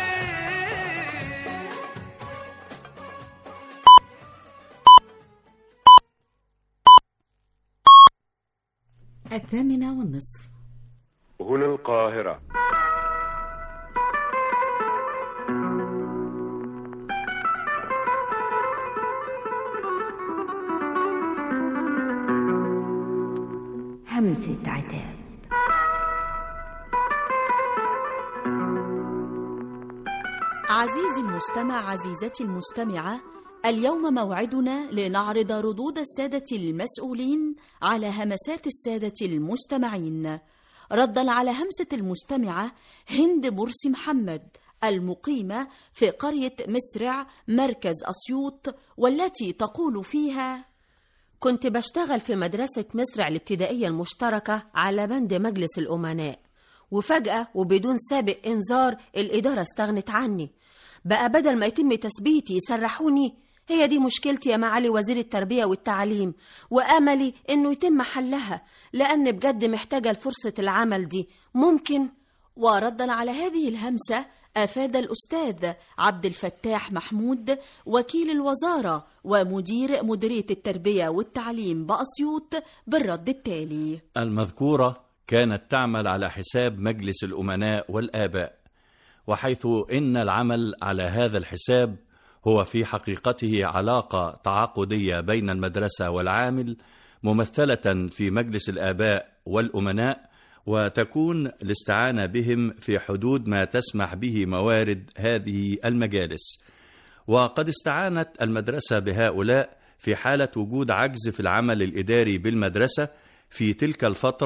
الثامنة والنصف. هنا القاهرة. همسة عتاب. عزيزي المستمع، عزيزتي المستمعة، اليوم موعدنا لنعرض ردود السادة المسؤولين على همسات السادة المستمعين، ردا على همسة المستمعة هند مرسي محمد المقيمة في قرية مسرع مركز أسيوط، والتي تقول فيها: كنت بشتغل في مدرسة مسرع الابتدائية المشتركة على بند مجلس الأمناء، وفجأة وبدون سابق إنذار الإدارة استغنت عني. بقى بدل ما يتم تثبيتي يسرحوني. هي دي مشكلتي يا معالي وزير التربية والتعليم، وأملي إنه يتم حلها، لأن بجد محتاجة لفرصة العمل دي. ممكن؟ وردا على هذه الهمسة أفاد الأستاذ عبد الفتاح محمود وكيل الوزارة ومدير مديرية التربية والتعليم بأسيوط بالرد التالي: المذكورة كانت تعمل على حساب مجلس الأمناء والآباء، وحيث إن العمل على هذا الحساب هو في حقيقته علاقة تعاقدية بين المدرسة والعامل ممثلة في مجلس الآباء والأمناء، وتكون الاستعانة بهم في حدود ما تسمح به موارد هذه المجالس. وقد استعانت المدرسة بهؤلاء في حالة وجود عجز في العمل الإداري بالمدرسة في تلك الفترة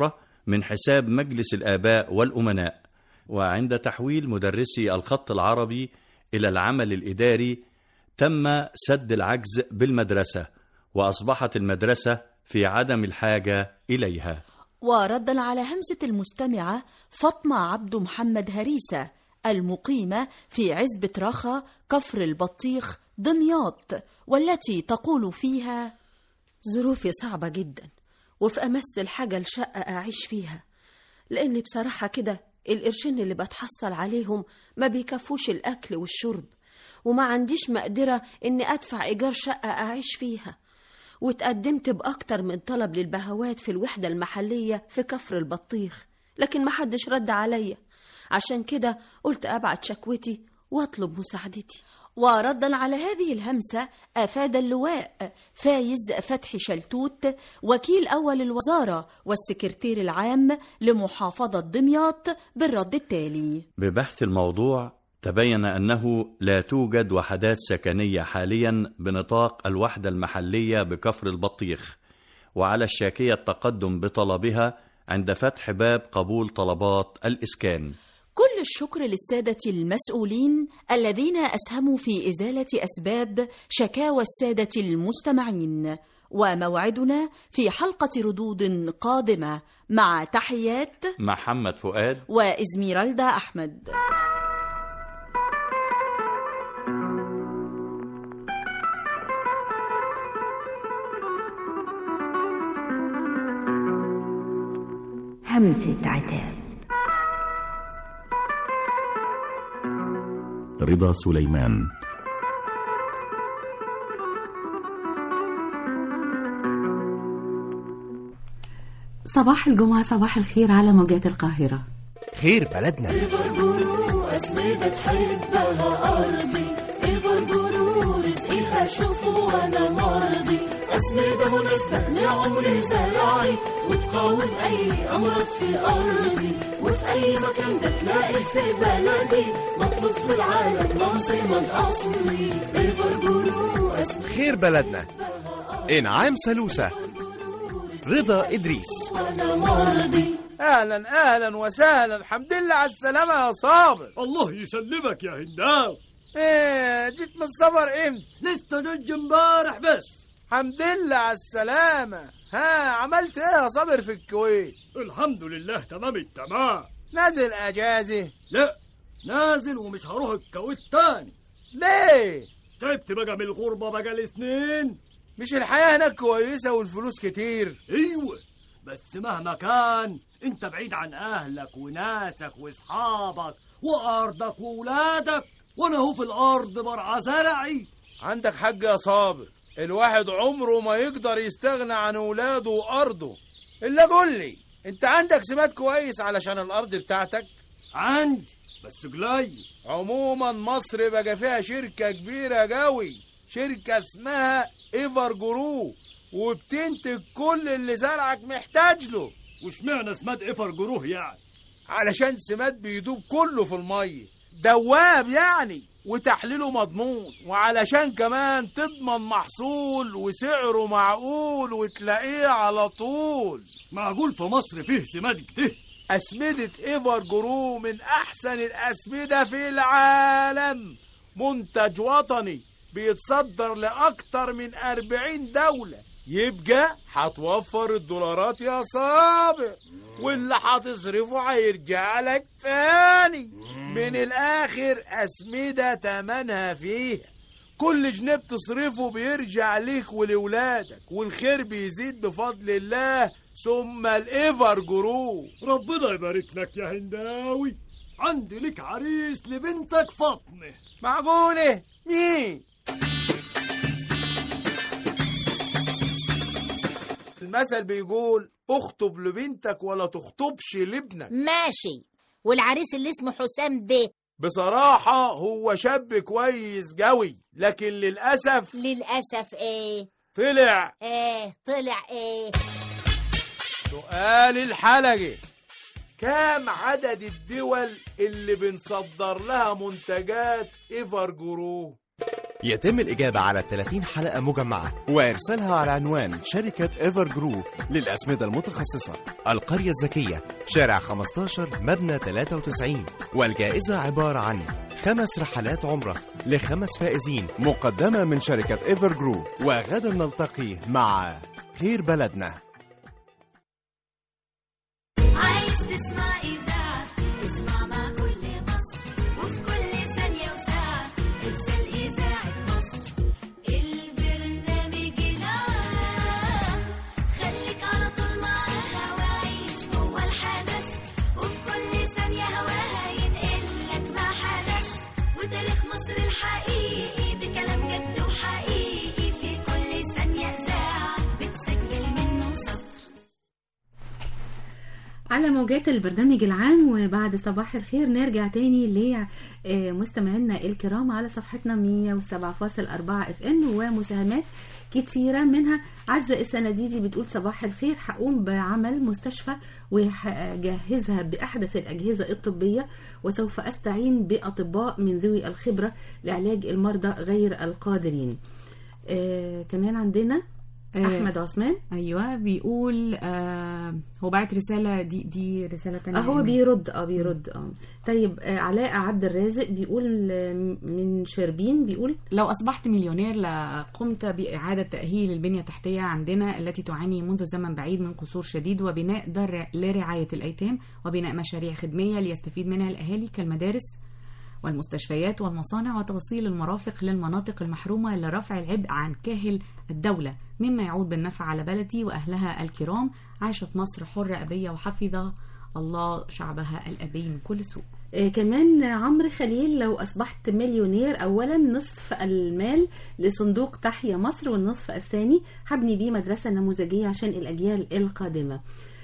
من حساب مجلس الآباء والأمناء. وعند تحويل مدرسي الخط العربي إلى العمل الإداري تم سد العجز بالمدرسة، وأصبحت المدرسة في عدم الحاجة إليها. وردا على همسة المستمعة فاطمة عبد محمد هريسة المقيمة في عزبة رخا كفر البطيخ دمياط، والتي تقول فيها: ظروفي صعبة جدا وفي أمس الحاجة لشقة أعيش فيها، لأن بصراحة كده القرشين اللي بتحصل عليهم ما بيكفوش الأكل والشرب، وما عنديش مقدرة إني أدفع إيجار شقة أعيش فيها. واتقدمت بأكتر من طلب للبهوات في الوحدة المحلية في كفر البطيخ، لكن محدش رد عليا، عشان كده قلت أبعت شكوتي واطلب مساعدتي. وردا على هذه الهمسة أفاد اللواء فايز فتحي شلتوت وكيل أول الوزارة والسكرتير العام لمحافظة دمياط بالرد التالي: ببحث الموضوع تبين أنه لا توجد وحدات سكنية حاليا بنطاق الوحدة المحلية بكفر البطيخ، وعلى الشاكية التقدم بطلبها عند فتح باب قبول طلبات الإسكان. كل الشكر للسادة المسؤولين الذين أسهموا في إزالة أسباب شكاوى السادة المستمعين، وموعدنا في حلقة ردود قادمة، مع تحيات محمد فؤاد وإزميرالدا أحمد. همسة عتاب. رضا سليمان. صباح الجمعة، صباح الخير على موجات القاهرة. خير بلدنا. إيفرجورو أسمدة حبها أرضي، إيفرجورو رزقها شوفوا وأنا مرضي، أسمدة مناسبة لعمر زراعي وتقاوم أي أمراض في أرضي، وفي أي مكان بتلاقي في بلدي مطلوب في العالم موسم الأصلي، إيفرجورو أسمدة. خير بلدنا. إنعام سلوسة. رضا إدريس. وأنا مرضي. اهلا اهلا وسهلا، الحمد لله على السلامه يا صابر. الله يسلمك يا هنداو. ايه جيت من السفر امتى؟ لسه جاي امبارح بس. الحمد لله على السلامه. ها عملت ايه يا صابر في الكويت؟ الحمد لله تمام التمام. نازل اجازه؟ لا نازل ومش هروح الكويت تاني. ليه؟ تعبت بقى من الغربه بقى لسنين. مش الحياه هناك كويسه والفلوس كتير؟ ايوه بس مهما كان انت بعيد عن اهلك وناسك واصحابك وارضك وولادك، وانا هو في الارض برعى زرعي. عندك حق يا صابر، الواحد عمره ما يقدر يستغنى عن ولاده وارضه. الا قول لي، انت عندك سمات كويس علشان الارض بتاعتك؟ عندي بس قليل. عموما مصر بقى فيها شركه كبيره قوي، شركه اسمها إيفرجورو، وبتنتج كل اللي زرعك محتاج له. واشمعنى سماد إيفرجورو يعني؟ علشان سماد بيدوب كله في الميه، دواب يعني، وتحليله مضمون، وعلشان كمان تضمن محصول وسعره معقول وتلاقيه على طول. معقول في مصر فيه سماد كده؟ أسمدة إيفرجورو من أحسن الأسمدة في العالم، منتج وطني بيتصدر لأكتر من أربعين دولة. يبقى هتوفر الدولارات يا صابر، واللي هتصرفه هيرجع لك تاني. من الآخر أسمدة تمنها فيها، كل جنيه بتصرفه بيرجع ليك ولولادك، والخير بيزيد بفضل الله. ثم الإيفرجورو. ربنا يبارك لك يا هنداوي، عندي لك عريس لبنتك فاطمة. معقولة؟ مين؟ المثل بيقول اخطب لبنتك ولا تخطبش لابنك. ماشي. والعريس اللي اسمه حسام ده بصراحة هو شاب كويس قوي، لكن للأسف. للأسف ايه؟ طلع ايه؟ طلع ايه؟ سؤال الحلقة: كام عدد الدول اللي بنصدر لها منتجات إيفرجورو؟ يتم الإجابة على ثلاثين حلقة مجمعة وإرسالها على عنوان شركة إيفر جرو للأسمدة المتخصصة، القرية الذكية، شارع خمستاشر، مبنى ثلاثة وتسعين. والجائزة عبارة عن خمس رحلات عمرة لخمس فائزين مقدمة من شركة إيفر جرو. وغدا نلتقي مع خير بلدنا. عايز تسمع إذاعة، اسمع مع كل مصر، وفي كل ثانية وساعة ارسل إذاعة مصر. البرنامج العام خليك على طول معاها وعيش جوه الحدث، وفي كل ثانية هواها ينقلك مع حدث، وتاريخ مصر الحقيقي بكلام جد وحقيقي، في كل ثانية إذاعة بتسجل منه سطر. على موجات البرنامج العام. وبعد صباح الخير نرجع تاني لمستمعينا الكرام على صفحتنا مية وسبعة فاصل أربعة اف ام، ومساهمات كتيرة منها عزة السنديدي بتقول صباح الخير، هقوم بعمل مستشفى وهجهزها بأحدث الأجهزة الطبية، وسوف أستعين بأطباء من ذوي الخبرة لعلاج المرضى غير القادرين. آه كمان عندنا احمد عثمان. ايوه بيقول آه هو بعت رساله، دي دي رساله تانية. اه هو بيرد اه بيرد اه طيب. آه علاء عبد الرازق بيقول آه من شربين، بيقول لو اصبحت مليونير لقمت باعاده تاهيل البنيه التحتيه عندنا التي تعاني منذ زمن بعيد من قصور شديد، وبناء دار لرعايه الايتام، وبناء مشاريع خدميه ليستفيد منها الاهالي كالمدارس والمستشفيات والمصانع، وتوصيل المرافق للمناطق المحرومة لرفع العبء عن كاهل الدولة، مما يعود بالنفع على بلدي وأهلها الكرام. عاشت مصر حرة أبية وحفظ الله شعبها الأبي من كل سوء. آه كمان عمرو خليل، لو أصبحت مليونير أولا نصف المال لصندوق تحيا مصر، والنصف الثاني هبني بيه مدرسة نموذجية عشان الأجيال القادمة.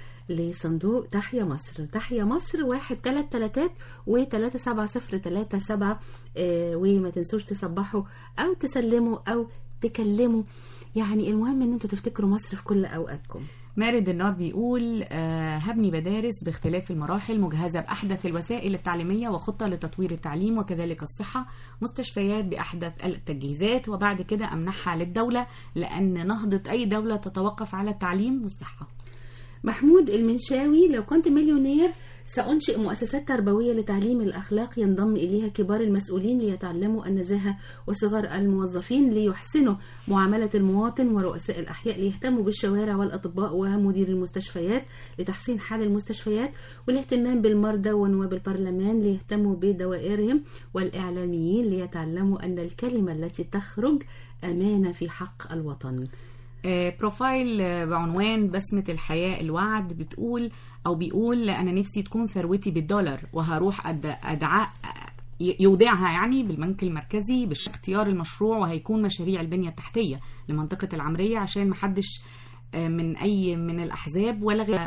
لصندوق تحيا مصر، تحيا مصر واحد تلات تلاتات وتلاتة سبعة صفر تلاتة سبعة. آه وما تنسوش تصبحوا أو تسلموا أو تكلموا، يعني المهم ان انتوا تفتكروا مصر في كل أوقاتكم. مارد النار بيقول آه هبني مدارس باختلاف المراحل مجهزة بأحدث الوسائل التعليمية وخطة لتطوير التعليم وكذلك الصحة، مستشفيات بأحدث التجهيزات، وبعد كده أمنحها للدولة، لأن نهضة أي دولة تتوقف على التعليم والصحة. محمود المنشاوي، لو كنت مليونير سأنشئ مؤسسات تربوية لتعليم الأخلاق ينضم إليها كبار المسؤولين ليتعلموا النزاهة، وصغار الموظفين ليحسنوا معاملة المواطن، ورؤساء الأحياء ليهتموا بالشوارع، والأطباء ومدير المستشفيات لتحسين حال المستشفيات، والاهتمام بالمرضى، ونواب البرلمان ليهتموا بدوائرهم، والإعلاميين ليتعلموا أن الكلمة التي تخرج أمانة في حق الوطن. بروفايل بعنوان بسمة الحياة الوعد بتقول أو بيقول أنا نفسي تكون ثروتي بالدولار، وهروح أدعاء يودعها يعني بالبنك المركزي باختيار المشروع، وهيكون مشاريع البنية التحتية لمنطقة العمرية عشان محدش من أي من الأحزاب ولا غير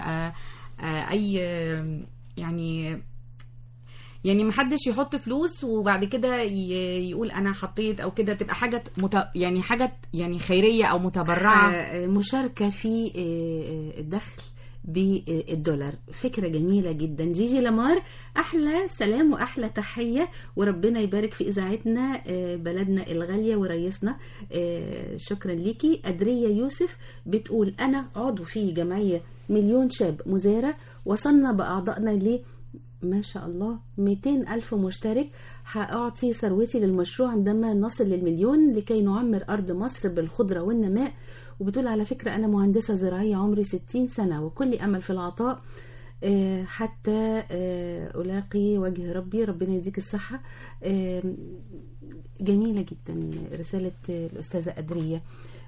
أي يعني يعني محدش يحط فلوس وبعد كده يقول انا حطيت او كده، تبقى حاجه مت... يعني حاجه يعني خيريه او متبرعه، مشاركه في الدخل بالدولار. فكرة جميلة جدا. جيجي لامار، أحلى سلام وأحلى تحية، وربنا يبارك في إذاعتنا بلدنا الغالية ورئيسنا، شكرا ليكي. أدرية يوسف بتقول أنا عضو في جمعية مليون شاب مزارع، وصلنا بأعضائنا ليه ما شاء الله مئتين ألف مشترك، هأعطي ثروتي للمشروع عندما نصل للمليون لكي نعمر أرض مصر بالخضرة والنماء. وبتقول على فكرة أنا مهندسة زراعية عمري ستين سنة وكل أمل في العطاء حتى ألاقي وجه ربي، ربنا يديك الصحة. جميلة جدا رسالة الأستاذة أدرية،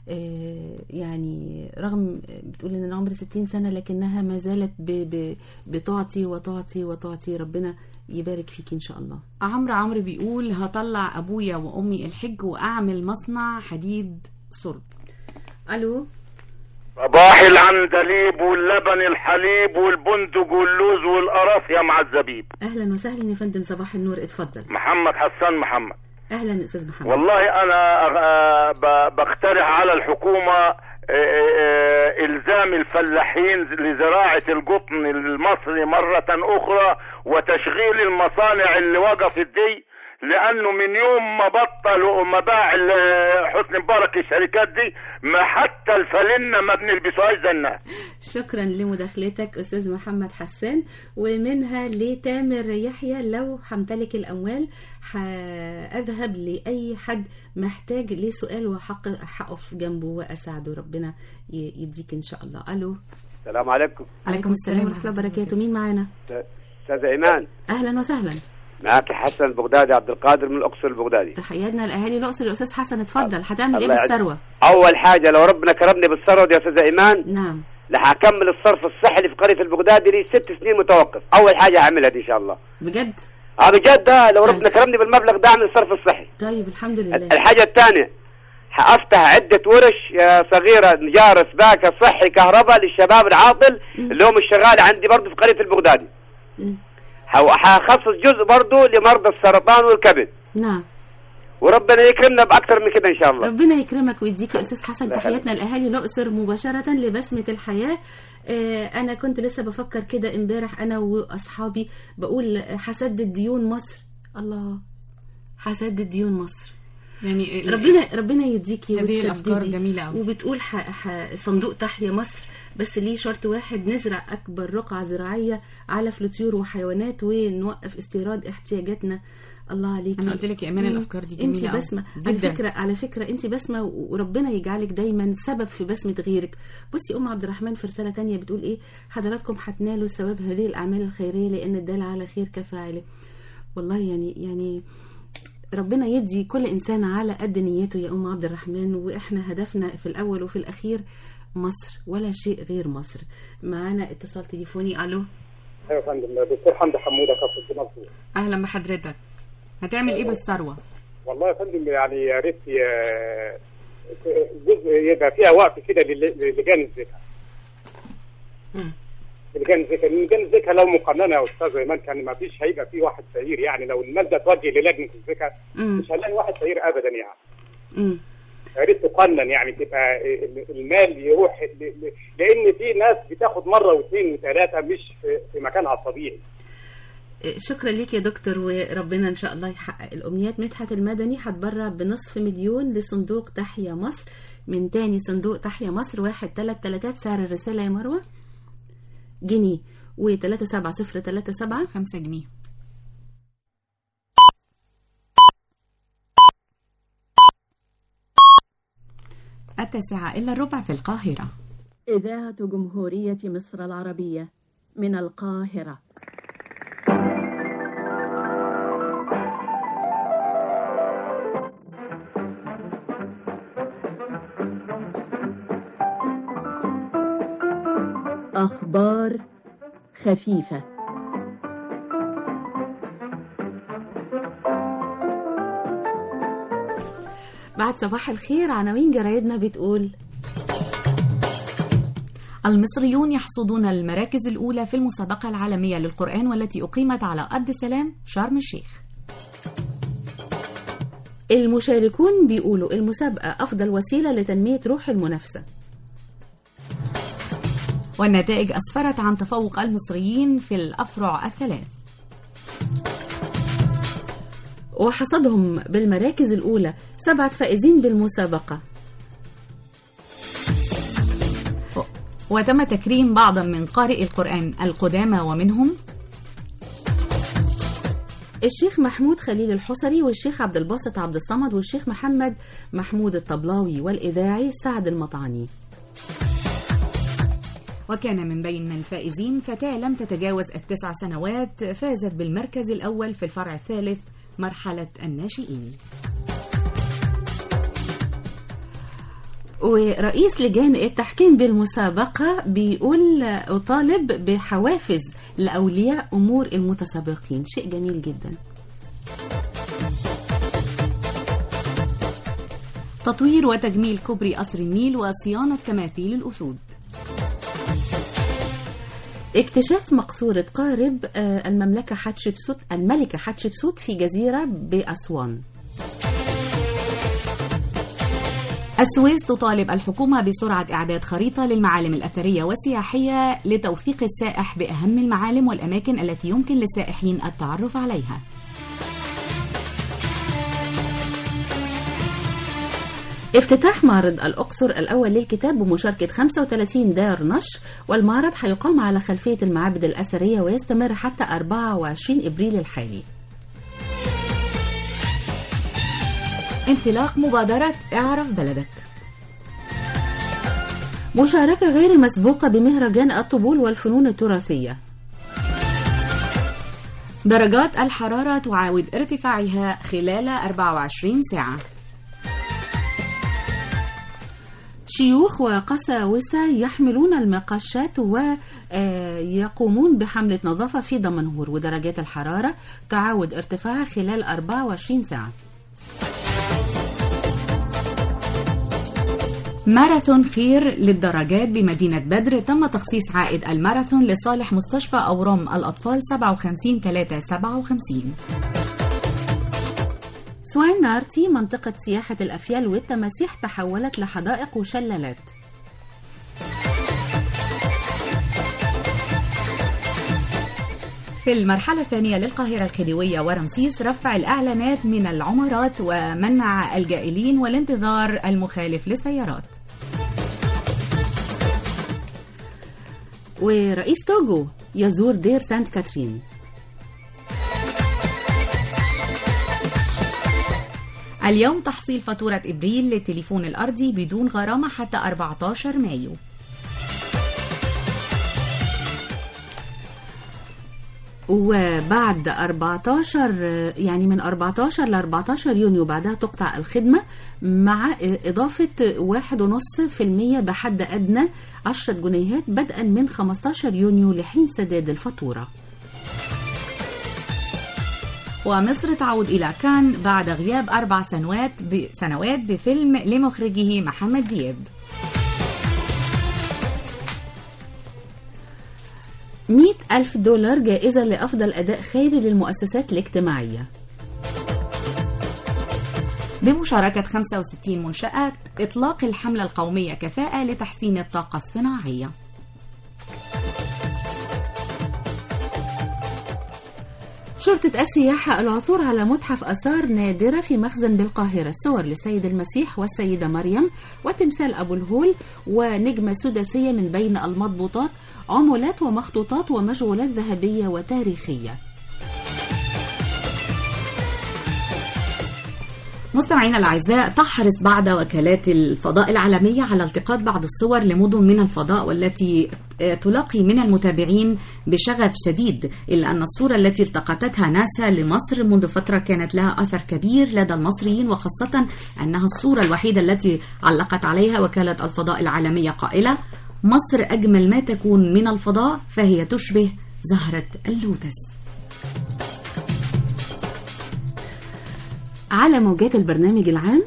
يعني رغم بتقول ان انا عمري ستين سنة لكنها ما زالت بتعطي وتعطي وتعطي، ربنا يبارك فيك ان شاء الله. عمرو عمرو بيقول هطلع ابويا وامي الحج واعمل مصنع حديد صلب. الو، صباح العندليب واللبن الحليب والبندق واللوز والقرافية مع الزبيب. اهلا وسهلا يا فندم، صباح النور، اتفضل. محمد حسان محمد. اهلا استاذ محمد. والله انا بقترح على الحكومة الزام الفلاحين لزراعة القطن المصري مرة اخرى، وتشغيل المصانع اللي وقفت دي لانه من يوم ما بطل وما باع ال- حسني مبارك الشركات دي ما حتى الفلنة ما بنلبسوهاش زينا. شكرا لمداخلتك أستاذ محمد حسان. ومنها لتامر يحيى: لو همتلك الأموال هأذهب لأي حد محتاج ليه سؤال وهقف جنبه وأساعده. ربنا ي- يديك إن شاء الله. ألو. السلام عليكم. عليكم السلام ورحمة الله وبركاته. مين معانا؟ استاذ ايمان. أهلا وسهلا. معك حسن البغدادي عبد القادر من الاقصر البغدادي. تحياتنا لأهالي الأقصر. يا أستاذ حسن اتفضل، هتعمل إيه الله يعز- بالثروة؟ اول حاجه لو ربنا كرمني بالثروه دي يا استاذ ايمان نعم. رح اكمل الصرف الصحي اللي في قريه البغدادي لي ست سنين متوقف. اول حاجه هعملها دي ان شاء الله. بجد؟ اه بجد. آه، لو ربنا كرمني بالمبلغ ده اعمل الصرف الصحي. طيب الحمد لله. الحاجه الثانيه هافتح عده ورش يا صغيره نجار سباكه صحي كهرباء للشباب العاطل اللي هم الشغال عندي برضه في قريه البغدادي. هخصص جزء برضه لمرضى السرطان والكبد. نعم. وربنا يكرمنا باكثر من كده ان شاء الله. ربنا يكرمك ويديك يا استاذ حسن. لا تحياتنا لاهالي الاقصر مباشره لبسمه الحياه. آه انا كنت لسه بفكر كده امبارح انا واصحابي بقول هسدد ديون مصر. الله، هسدد ديون مصر. يعني ربنا ربنا يديكي هذه الافكار وتسددي. جميله قوي. وبتقول ح... ح... صندوق تحيا مصر، بس ليه شرط واحد: نزرع اكبر رقعه زراعيه علف لطيور وحيوانات ونوقف استيراد احتياجاتنا. الله عليكي. انا قلت لك يا ايمان الافكار دي جميله انت بسمه جداً. على فكره على فكره انت بسمه، وربنا يجعلك دايما سبب في بسمه غيرك. بصي ام عبد الرحمن في رساله تانية بتقول ايه: حضراتكم هتنالوا ثواب هذه الاعمال الخيريه لان الدال على خير كفاعله. والله يعني يعني ربنا يدي كل انسان على قد نيته يا ام عبد الرحمن. واحنا هدفنا في الاول وفي الاخير مصر، ولا شيء غير مصر. معانا اتصال تليفوني. الو. ايوه يا فندم، دكتور حمدي حموده كفر الدمر. اهلا بحضرتك. هتعمل ايه بالثروه؟ والله يا فندم يعني يا ريت ي- جزء يبقى فيها وقت كده لل- للجان الزكاه. لجان الزكاه، لجان الزكاه لو مقننه يا استاذ ايمان كان ما فيش هيبقى فيه واحد فقير. يعني لو المال ده توجه للجنه الزكاه مش هنلاقي واحد فقير ابدا يعني. امم يا ريت تقنن يعني تبقى المال يروح ل- ل- لان في ناس بتاخد مره واثنين وثلاثه مش في- في مكانها الطبيعي. شكرا ليك يا دكتور، وربنا ان شاء الله يحقق الامنيات. مدحت المدني هتبرع بنصف مليون لصندوق تحيا مصر. من تاني صندوق تحيا مصر واحد تلات تلاتات. سعر الرساله يا مروه جنيه، وتلاتة سبعة صفر تلاتة سبعة خمسة جنيه. التاسعة إلا الربع في القاهرة. إذاعة جمهورية مصر العربية من القاهرة. أخبار خفيفة. بعد صباح الخير عناوين جرايدنا بتقول: المصريون يحصدون المراكز الأولى في المسابقة العالمية للقرآن والتي أقيمت على أرض سلام شرم الشيخ. المشاركون بيقولوا المسابقة أفضل وسيلة لتنمية روح المنافسة. والنتائج أسفرت عن تفوق المصريين في الأفرع الثلاث. وحصدهم بالمراكز الأولى سبعة فائزين بالمسابقة. وتم تكريم بعضا من قارئ القرآن القدامى ومنهم الشيخ محمود خليل الحصري والشيخ عبد الباسط عبد الصمد والشيخ محمد محمود الطبلاوي والإذاعي سعد المطعني. وكان من بين الفائزين فتاة لم تتجاوز التسع سنوات فازت بالمركز الأول في الفرع الثالث مرحلة الناشئين. ورئيس لجان التحكيم بالمسابقة بيقول أطالب بحوافز لأولياء أمور المتسابقين. شيء جميل جدا. تطوير وتجميل كوبري قصر النيل وصيانة تماثيل الأسود. اكتشاف مقصورة قارب المملكة حتشبسوت الملكة حتشبسوت في جزيرة بأسوان. السويس تطالب الحكومة بسرعة إعداد خريطة للمعالم الأثرية والسياحية لتوثيق السائح بأهم المعالم والأماكن التي يمكن للسائحين التعرف عليها. افتتاح معرض الأقصر الأول للكتاب بمشاركة خمسة وثلاثين دار نشر، والمعرض هيقام على خلفية المعابد الأثرية ويستمر حتى أربعة وعشرين إبريل الحالي. انطلاق مبادرة اعرف بلدك. مشاركة غير مسبوقة بمهرجان الطبول والفنون التراثية. درجات الحرارة تعاود ارتفاعها خلال أربعة وعشرين ساعة. شيوخ وقساوسة يحملون المقاشات ويقومون بحملة نظافة في دمنهور، ودرجات الحرارة تعاود ارتفاعها خلال أربعة وعشرين ساعة. ماراثون خير للدراجات بمدينة بدر، تم تخصيص عائد الماراثون لصالح مستشفى أورام الأطفال سبعة وخمسين ثلاثة سبعة وخمسين. سوين نارتي، منطقة سياحة الأفيال والتماسيح، تحولت لحدائق وشلالات. في المرحلة الثانية للقاهرة الخديوية ورمسيس، رفع الإعلانات من العمارات ومنع الجائلين والانتظار المخالف للسيارات. ورئيس توجو يزور دير سانت كاترين. اليوم تحصيل فاتورة إبريل للتليفون الأرضي بدون غرامة حتى أربعة عشر مايو. وبعد أربعة عشر يعني من أربعة عشر ل أربعة عشر يونيو بعدها تقطع الخدمة مع إضافة واحد فاصلة خمسة بالمئة بحد أدنى عشرة جنيهات بدءا من خمسة عشر يونيو لحين سداد الفاتورة. ومصر تعود إلى كان بعد غياب أربع سنوات سنوات بفيلم لمخرجه محمد دياب. مئة ألف دولار جائزة لأفضل أداء خيري للمؤسسات الاجتماعية. بمشاركة خمسة وستين منشأة، إطلاق الحملة القومية كفاءة لتحسين الطاقة الصناعية. شرطة السياحة العثور على متحف آثار نادرة في مخزن بالقاهرة، صور للسيد المسيح والسيدة مريم وتمثال أبو الهول ونجمة سداسية من بين المضبوطات، عملات ومخطوطات ومشغولات ذهبية وتاريخية. مستمعينا الأعزاء، تحرص بعض وكالات الفضاء العالمية على التقاط بعض الصور لمدن من الفضاء والتي تلاقي من المتابعين بشغف شديد، إلا أن الصورة التي التقطتها ناسا لمصر منذ فترة كانت لها أثر كبير لدى المصريين، وخاصة أنها الصورة الوحيدة التي علقت عليها وكالة الفضاء العالمية قائلة: مصر أجمل ما تكون من الفضاء، فهي تشبه زهرة اللوتس. على موجات البرنامج العام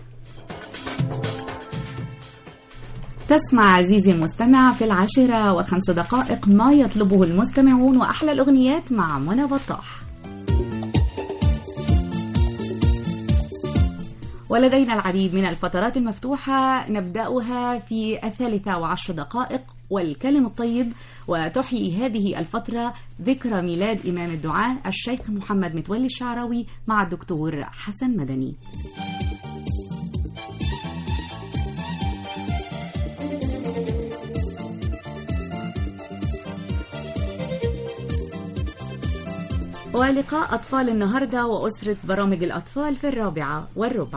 تسمع عزيزي المستمع في العاشرة وخمس دقائق ما يطلبه المستمعون وأحلى الأغنيات مع منى بطاح. ولدينا العديد من الفترات المفتوحة، نبدأها في الثالثة وعشر دقائق والكلم الطيب، وتحيي هذه الفترة ذكرى ميلاد إمام الدعاء الشيخ محمد متولي الشعراوي مع الدكتور حسن مدني. ولقاء أطفال النهاردة وأسرة برامج الأطفال في الرابعة والربع.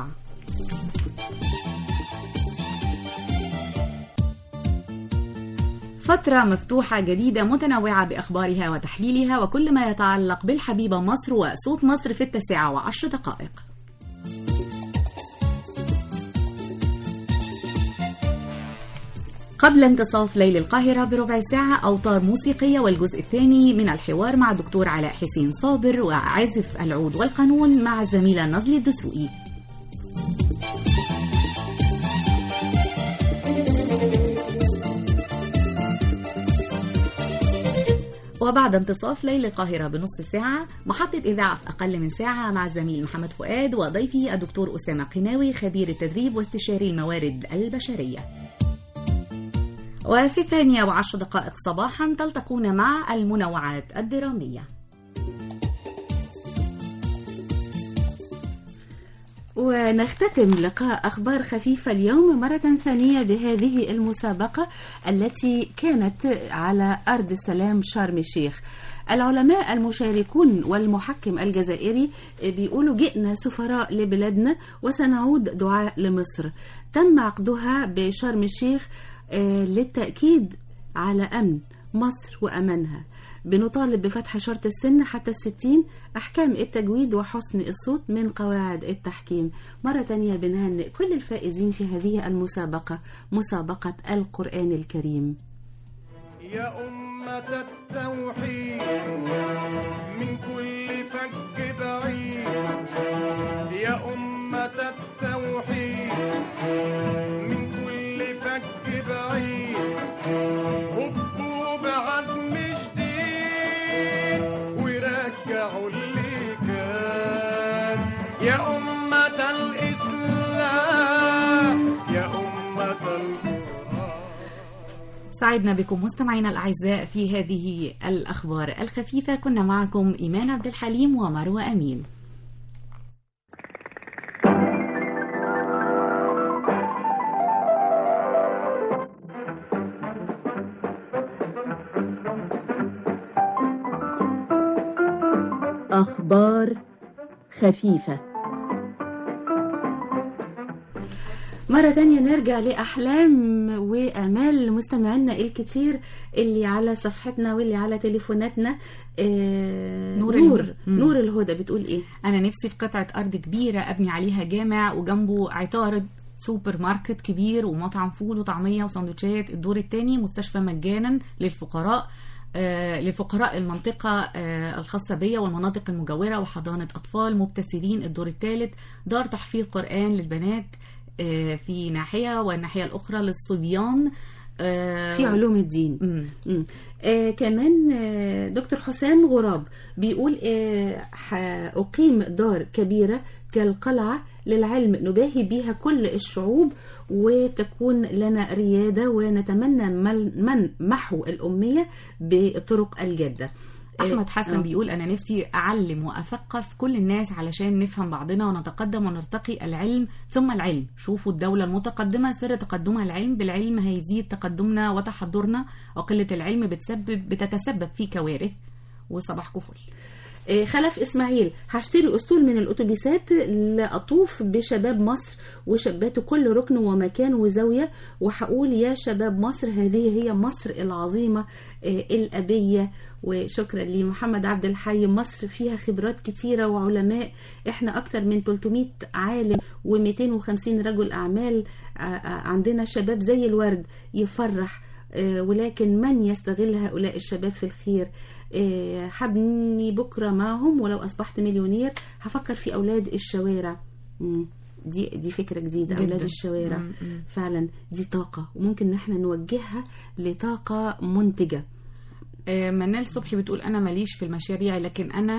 فترة مفتوحة جديدة متنوعة بأخبارها وتحليلها وكل ما يتعلق بالحبيبة مصر وصوت مصر في التاسعة وعشر دقائق. قبل انتصاف ليل القاهرة بربع ساعة أوتار موسيقية والجزء الثاني من الحوار مع دكتور علاء حسين صابر وعازف العود والقانون مع الزميلة نزلي الدسوقي. وبعد انتصاف ليل القاهرة بنصف ساعة محطة إذاعة في أقل من ساعة مع الزميل محمد فؤاد وضيفي الدكتور أسامة قناوي خبير التدريب واستشاري الموارد البشرية. وفي الثانية وعشر دقائق صباحا تلتقون مع المنوعات الدرامية. ونختتم لقاء أخبار خفيفة اليوم مرة ثانية بهذه المسابقة التي كانت على أرض السلام شرم الشيخ. العلماء المشاركون والمحكم الجزائري بيقولوا جئنا سفراء لبلادنا وسنعود دعاء لمصر. تم عقدها بشرم الشيخ للتأكيد على أمن مصر وأمانها. بنطالب بفتح شرط السن حتى الستين، أحكام التجويد وحسن الصوت من قواعد التحكيم. مرة تانية بنهنئ كل الفائزين في هذه المسابقة، مسابقة القرآن الكريم. يا أمة التوحيد من كل فج بعيد، يا أمة التوحيد من كل فج بعيد، هبوا بعزم جديد ورجعوا اللي كان. يا أمة الإسلام يا أمة القرآن. سعدنا بكم مستمعينا الأعزاء في هذه الأخبار الخفيفة. كنا معكم إيمان عبد الحليم ومروة أمين. أخبار خفيفة. مرة تانية نرجع لأحلام وأمال مستمعينا الكتير اللي على صفحتنا واللي على تليفوناتنا. آه نور نور, الهدى. نور الهدى بتقول إيه؟ أنا نفسي في قطعة أرض كبيرة أبني عليها جامع وجنبه عطارد سوبر ماركت كبير ومطعم فول وطعمية وسندوتشات. الدور الثاني مستشفى مجانا للفقراء آه لفقراء المنطقة آه الخاصة بيا والمناطق المجاورة، وحضانة أطفال مبتسرين. الدور الثالث دار تحفيظ قرآن للبنات آه في ناحية، والناحية الأخرى للصبيان آه في علوم الدين. مم. مم. آه كمان آه دكتور حسام غراب بيقول آه أقيم دار كبيرة كالقلعة للعلم نباهي بها كل الشعوب وتكون لنا ريادة، ونتمنى من محو الأمية بطرق الجادة. أحمد حسن بيقول أنا نفسي أعلم وأثقف كل الناس علشان نفهم بعضنا ونتقدم ونرتقي. العلم ثم العلم. شوفوا الدولة المتقدمة سر تقدمها العلم. بالعلم هيزيد تقدمنا وتحضرنا، وقلة العلم بتسبب بتتسبب في كوارث. وصباحكم فل. خلف إسماعيل هشتري أسطول من الأتوبيسات لأطوف بشباب مصر وشاباته كل ركن ومكان وزاوية، وهقول يا شباب مصر هذه هي مصر العظيمة الأبية. وشكرا لمحمد عبد الحي. مصر فيها خبرات كتيرة وعلماء، احنا أكتر من ثلاثمائة عالم ومئتين وخمسين رجل أعمال، عندنا شباب زي الورد يفرح، ولكن من يستغل هؤلاء الشباب في الخير؟ حبني بكرة معهم، ولو أصبحت مليونير هفكر في أولاد الشوارع. دي دي فكرة جديدة جداً. أولاد الشوارع مم. فعلا دي طاقة وممكن نحن نوجهها لطاقة منتجة. منال صبحي بتقول أنا ماليش في المشاريع، لكن أنا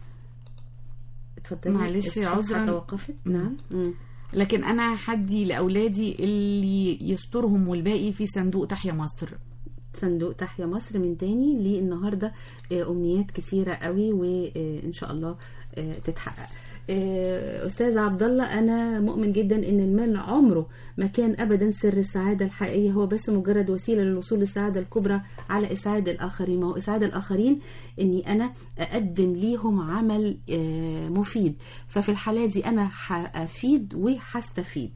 اتفضلي. معلش عذرا توقفت. نعم. مم. لكن أنا حدي لأولادي اللي يسترهم والباقي في صندوق تحيا مصر. صندوق تحيا مصر من تاني للنهاردة. أمنيات كتيرة قوي وإن شاء الله تتحقق. أستاذ عبد الله أنا مؤمن جدا إن المال عمره ما كان أبدا سر السعادة الحقيقية، هو بس مجرد وسيلة للوصول للسعادة الكبرى على إسعاد الآخرين. ما هو إسعاد الآخرين إني أنا أقدم ليهم عمل مفيد، ففي الحالة دي أنا هأفيد وهستفيد.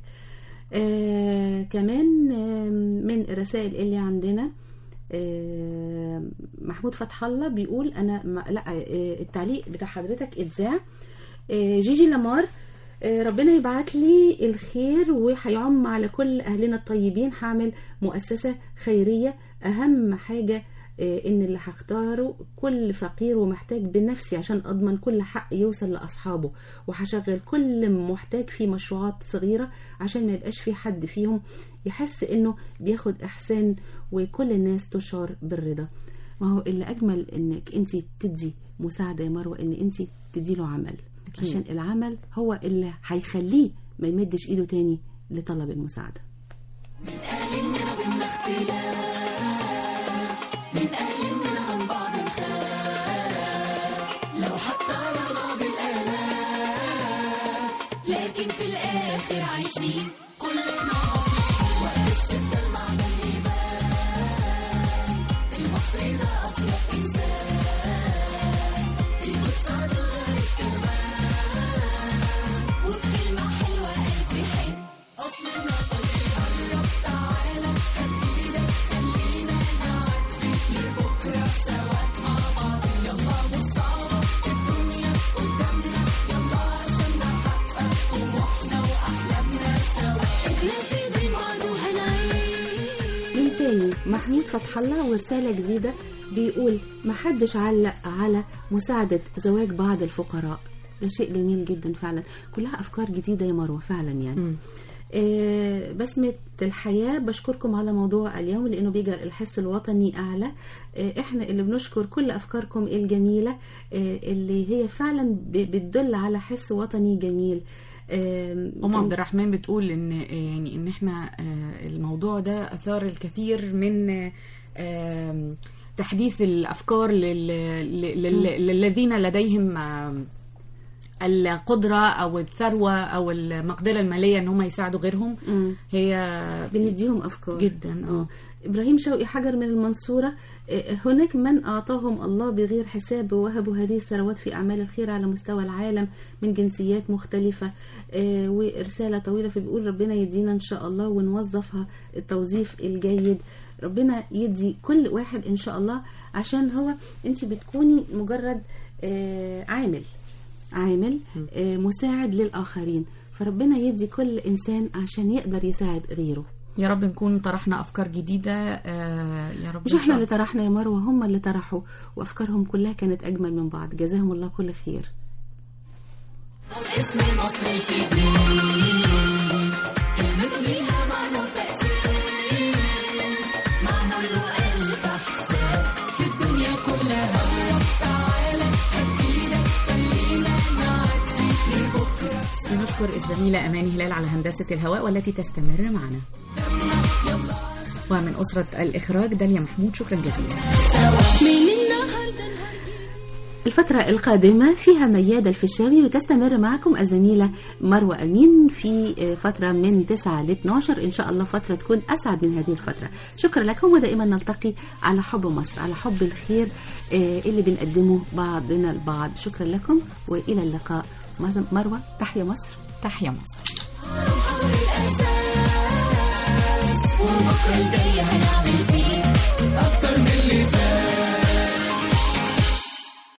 كمان من الرسائل اللي عندنا محمود فتح الله بيقول أنا لا التعليق بتاع حضرتك اتذاع. جيجي لامار ربنا يبعت لي الخير وهيعم على كل أهلنا الطيبين. هعمل مؤسسة خيرية، أهم حاجة إن اللي هختاره كل فقير ومحتاج بنفسي عشان أضمن كل حق يوصل لأصحابه، وهشغل كل محتاج في مشروعات صغيرة عشان ما يبقاش في حد فيهم يحس إنه بياخد إحسان وكل الناس تشعر بالرضا. ما هو اللي أجمل إنك أنت تدي مساعدة يا مروة، إن أنت تدي له عمل أكيد. عشان العمل هو اللي هيخليه ما يمدش إيده تاني لطلب المساعدة. من أهل إننا بينا اختلاف، من أهل إننا عن بعض نخاف، لو حتى رضا بالآلاف، لكن لكن في الآخر عايشين كلنا مصريين. وقت الشدة المعنى اللي بان المصري ده أطيب إنسان بيبص على الغريب كمان وبكلمة حلوة قلبي حن أصلنا طيب. قرب تعالى هات إيدك خلينا نعدي لبكرة سوا مع بعض. يلا مش صعبة الدنيا قدامنا يلا عشان نحقق طموحنا وأحلامنا سوا. إحنا في ايدين بعض وهنعيش. من تاني محمود فتح الله ورسالة جديدة بيقول محدش علق على مساعدة زواج بعض الفقراء. ده شيء جميل جدا فعلا، كلها أفكار جديدة يا مروة فعلا يعني. آه بسمة الحياة بشكركم على موضوع اليوم لأنه بيجعل الحس الوطني أعلى. آه إحنا اللي بنشكر كل أفكاركم الجميلة آه اللي هي فعلا بتدل على حس وطني جميل. أم عبد الرحمن بتقول إن يعني إن إحنا الموضوع ده أثار الكثير من تحديث الأفكار للذين لديهم القدرة أو الثروة أو المقدرة المالية إن هم يساعدوا غيرهم. م. هي بنديهم أفكار جدا. اه إبراهيم شوقي حجر من المنصورة، هناك من أعطاهم الله بغير حساب ووهبوا هذه الثروات في أعمال الخير على مستوى العالم من جنسيات مختلفة. ورسالة طويلة في بيقول ربنا يدينا إن شاء الله ونوظفها التوظيف الجيد. ربنا يدي كل واحد إن شاء الله، عشان هو أنت بتكوني مجرد عامل عامل مساعد للآخرين، فربنا يدي كل إنسان عشان يقدر يساعد غيره. يا رب نكون طرحنا أفكار جديدة. آه يا رب. مش احنا اللي طرحنا يا مروة، هم اللي طرحوا وأفكارهم كلها كانت أجمل من بعض. جزاهم الله كل خير. اسم مصر في دين كلمة ليها معنى وتأثير معنى له ألف حساب في الدنيا كلها. تعالى هات إيدك خلينا نعدي لبكرة. نشكر الزميلة أماني هلال على هندسة الهواء والتي تستمر معنا، ومن أسرة الإخراج داليا محمود. شكرا جزيلا. الفترة القادمة فيها ميادة الفيشاوي، وتستمر معكم الزميلة مروة أمين في فترة من تسعة ل اثناشر إن شاء الله، فترة تكون أسعد من هذه الفترة. شكرا لكم، ودائما نلتقي على حب مصر، على حب الخير اللي بنقدمه بعضنا البعض. شكرا لكم وإلى اللقاء. مروة، تحيا مصر. تحيا مصر. وبكرة الجاي هنعمل فيه أكتر من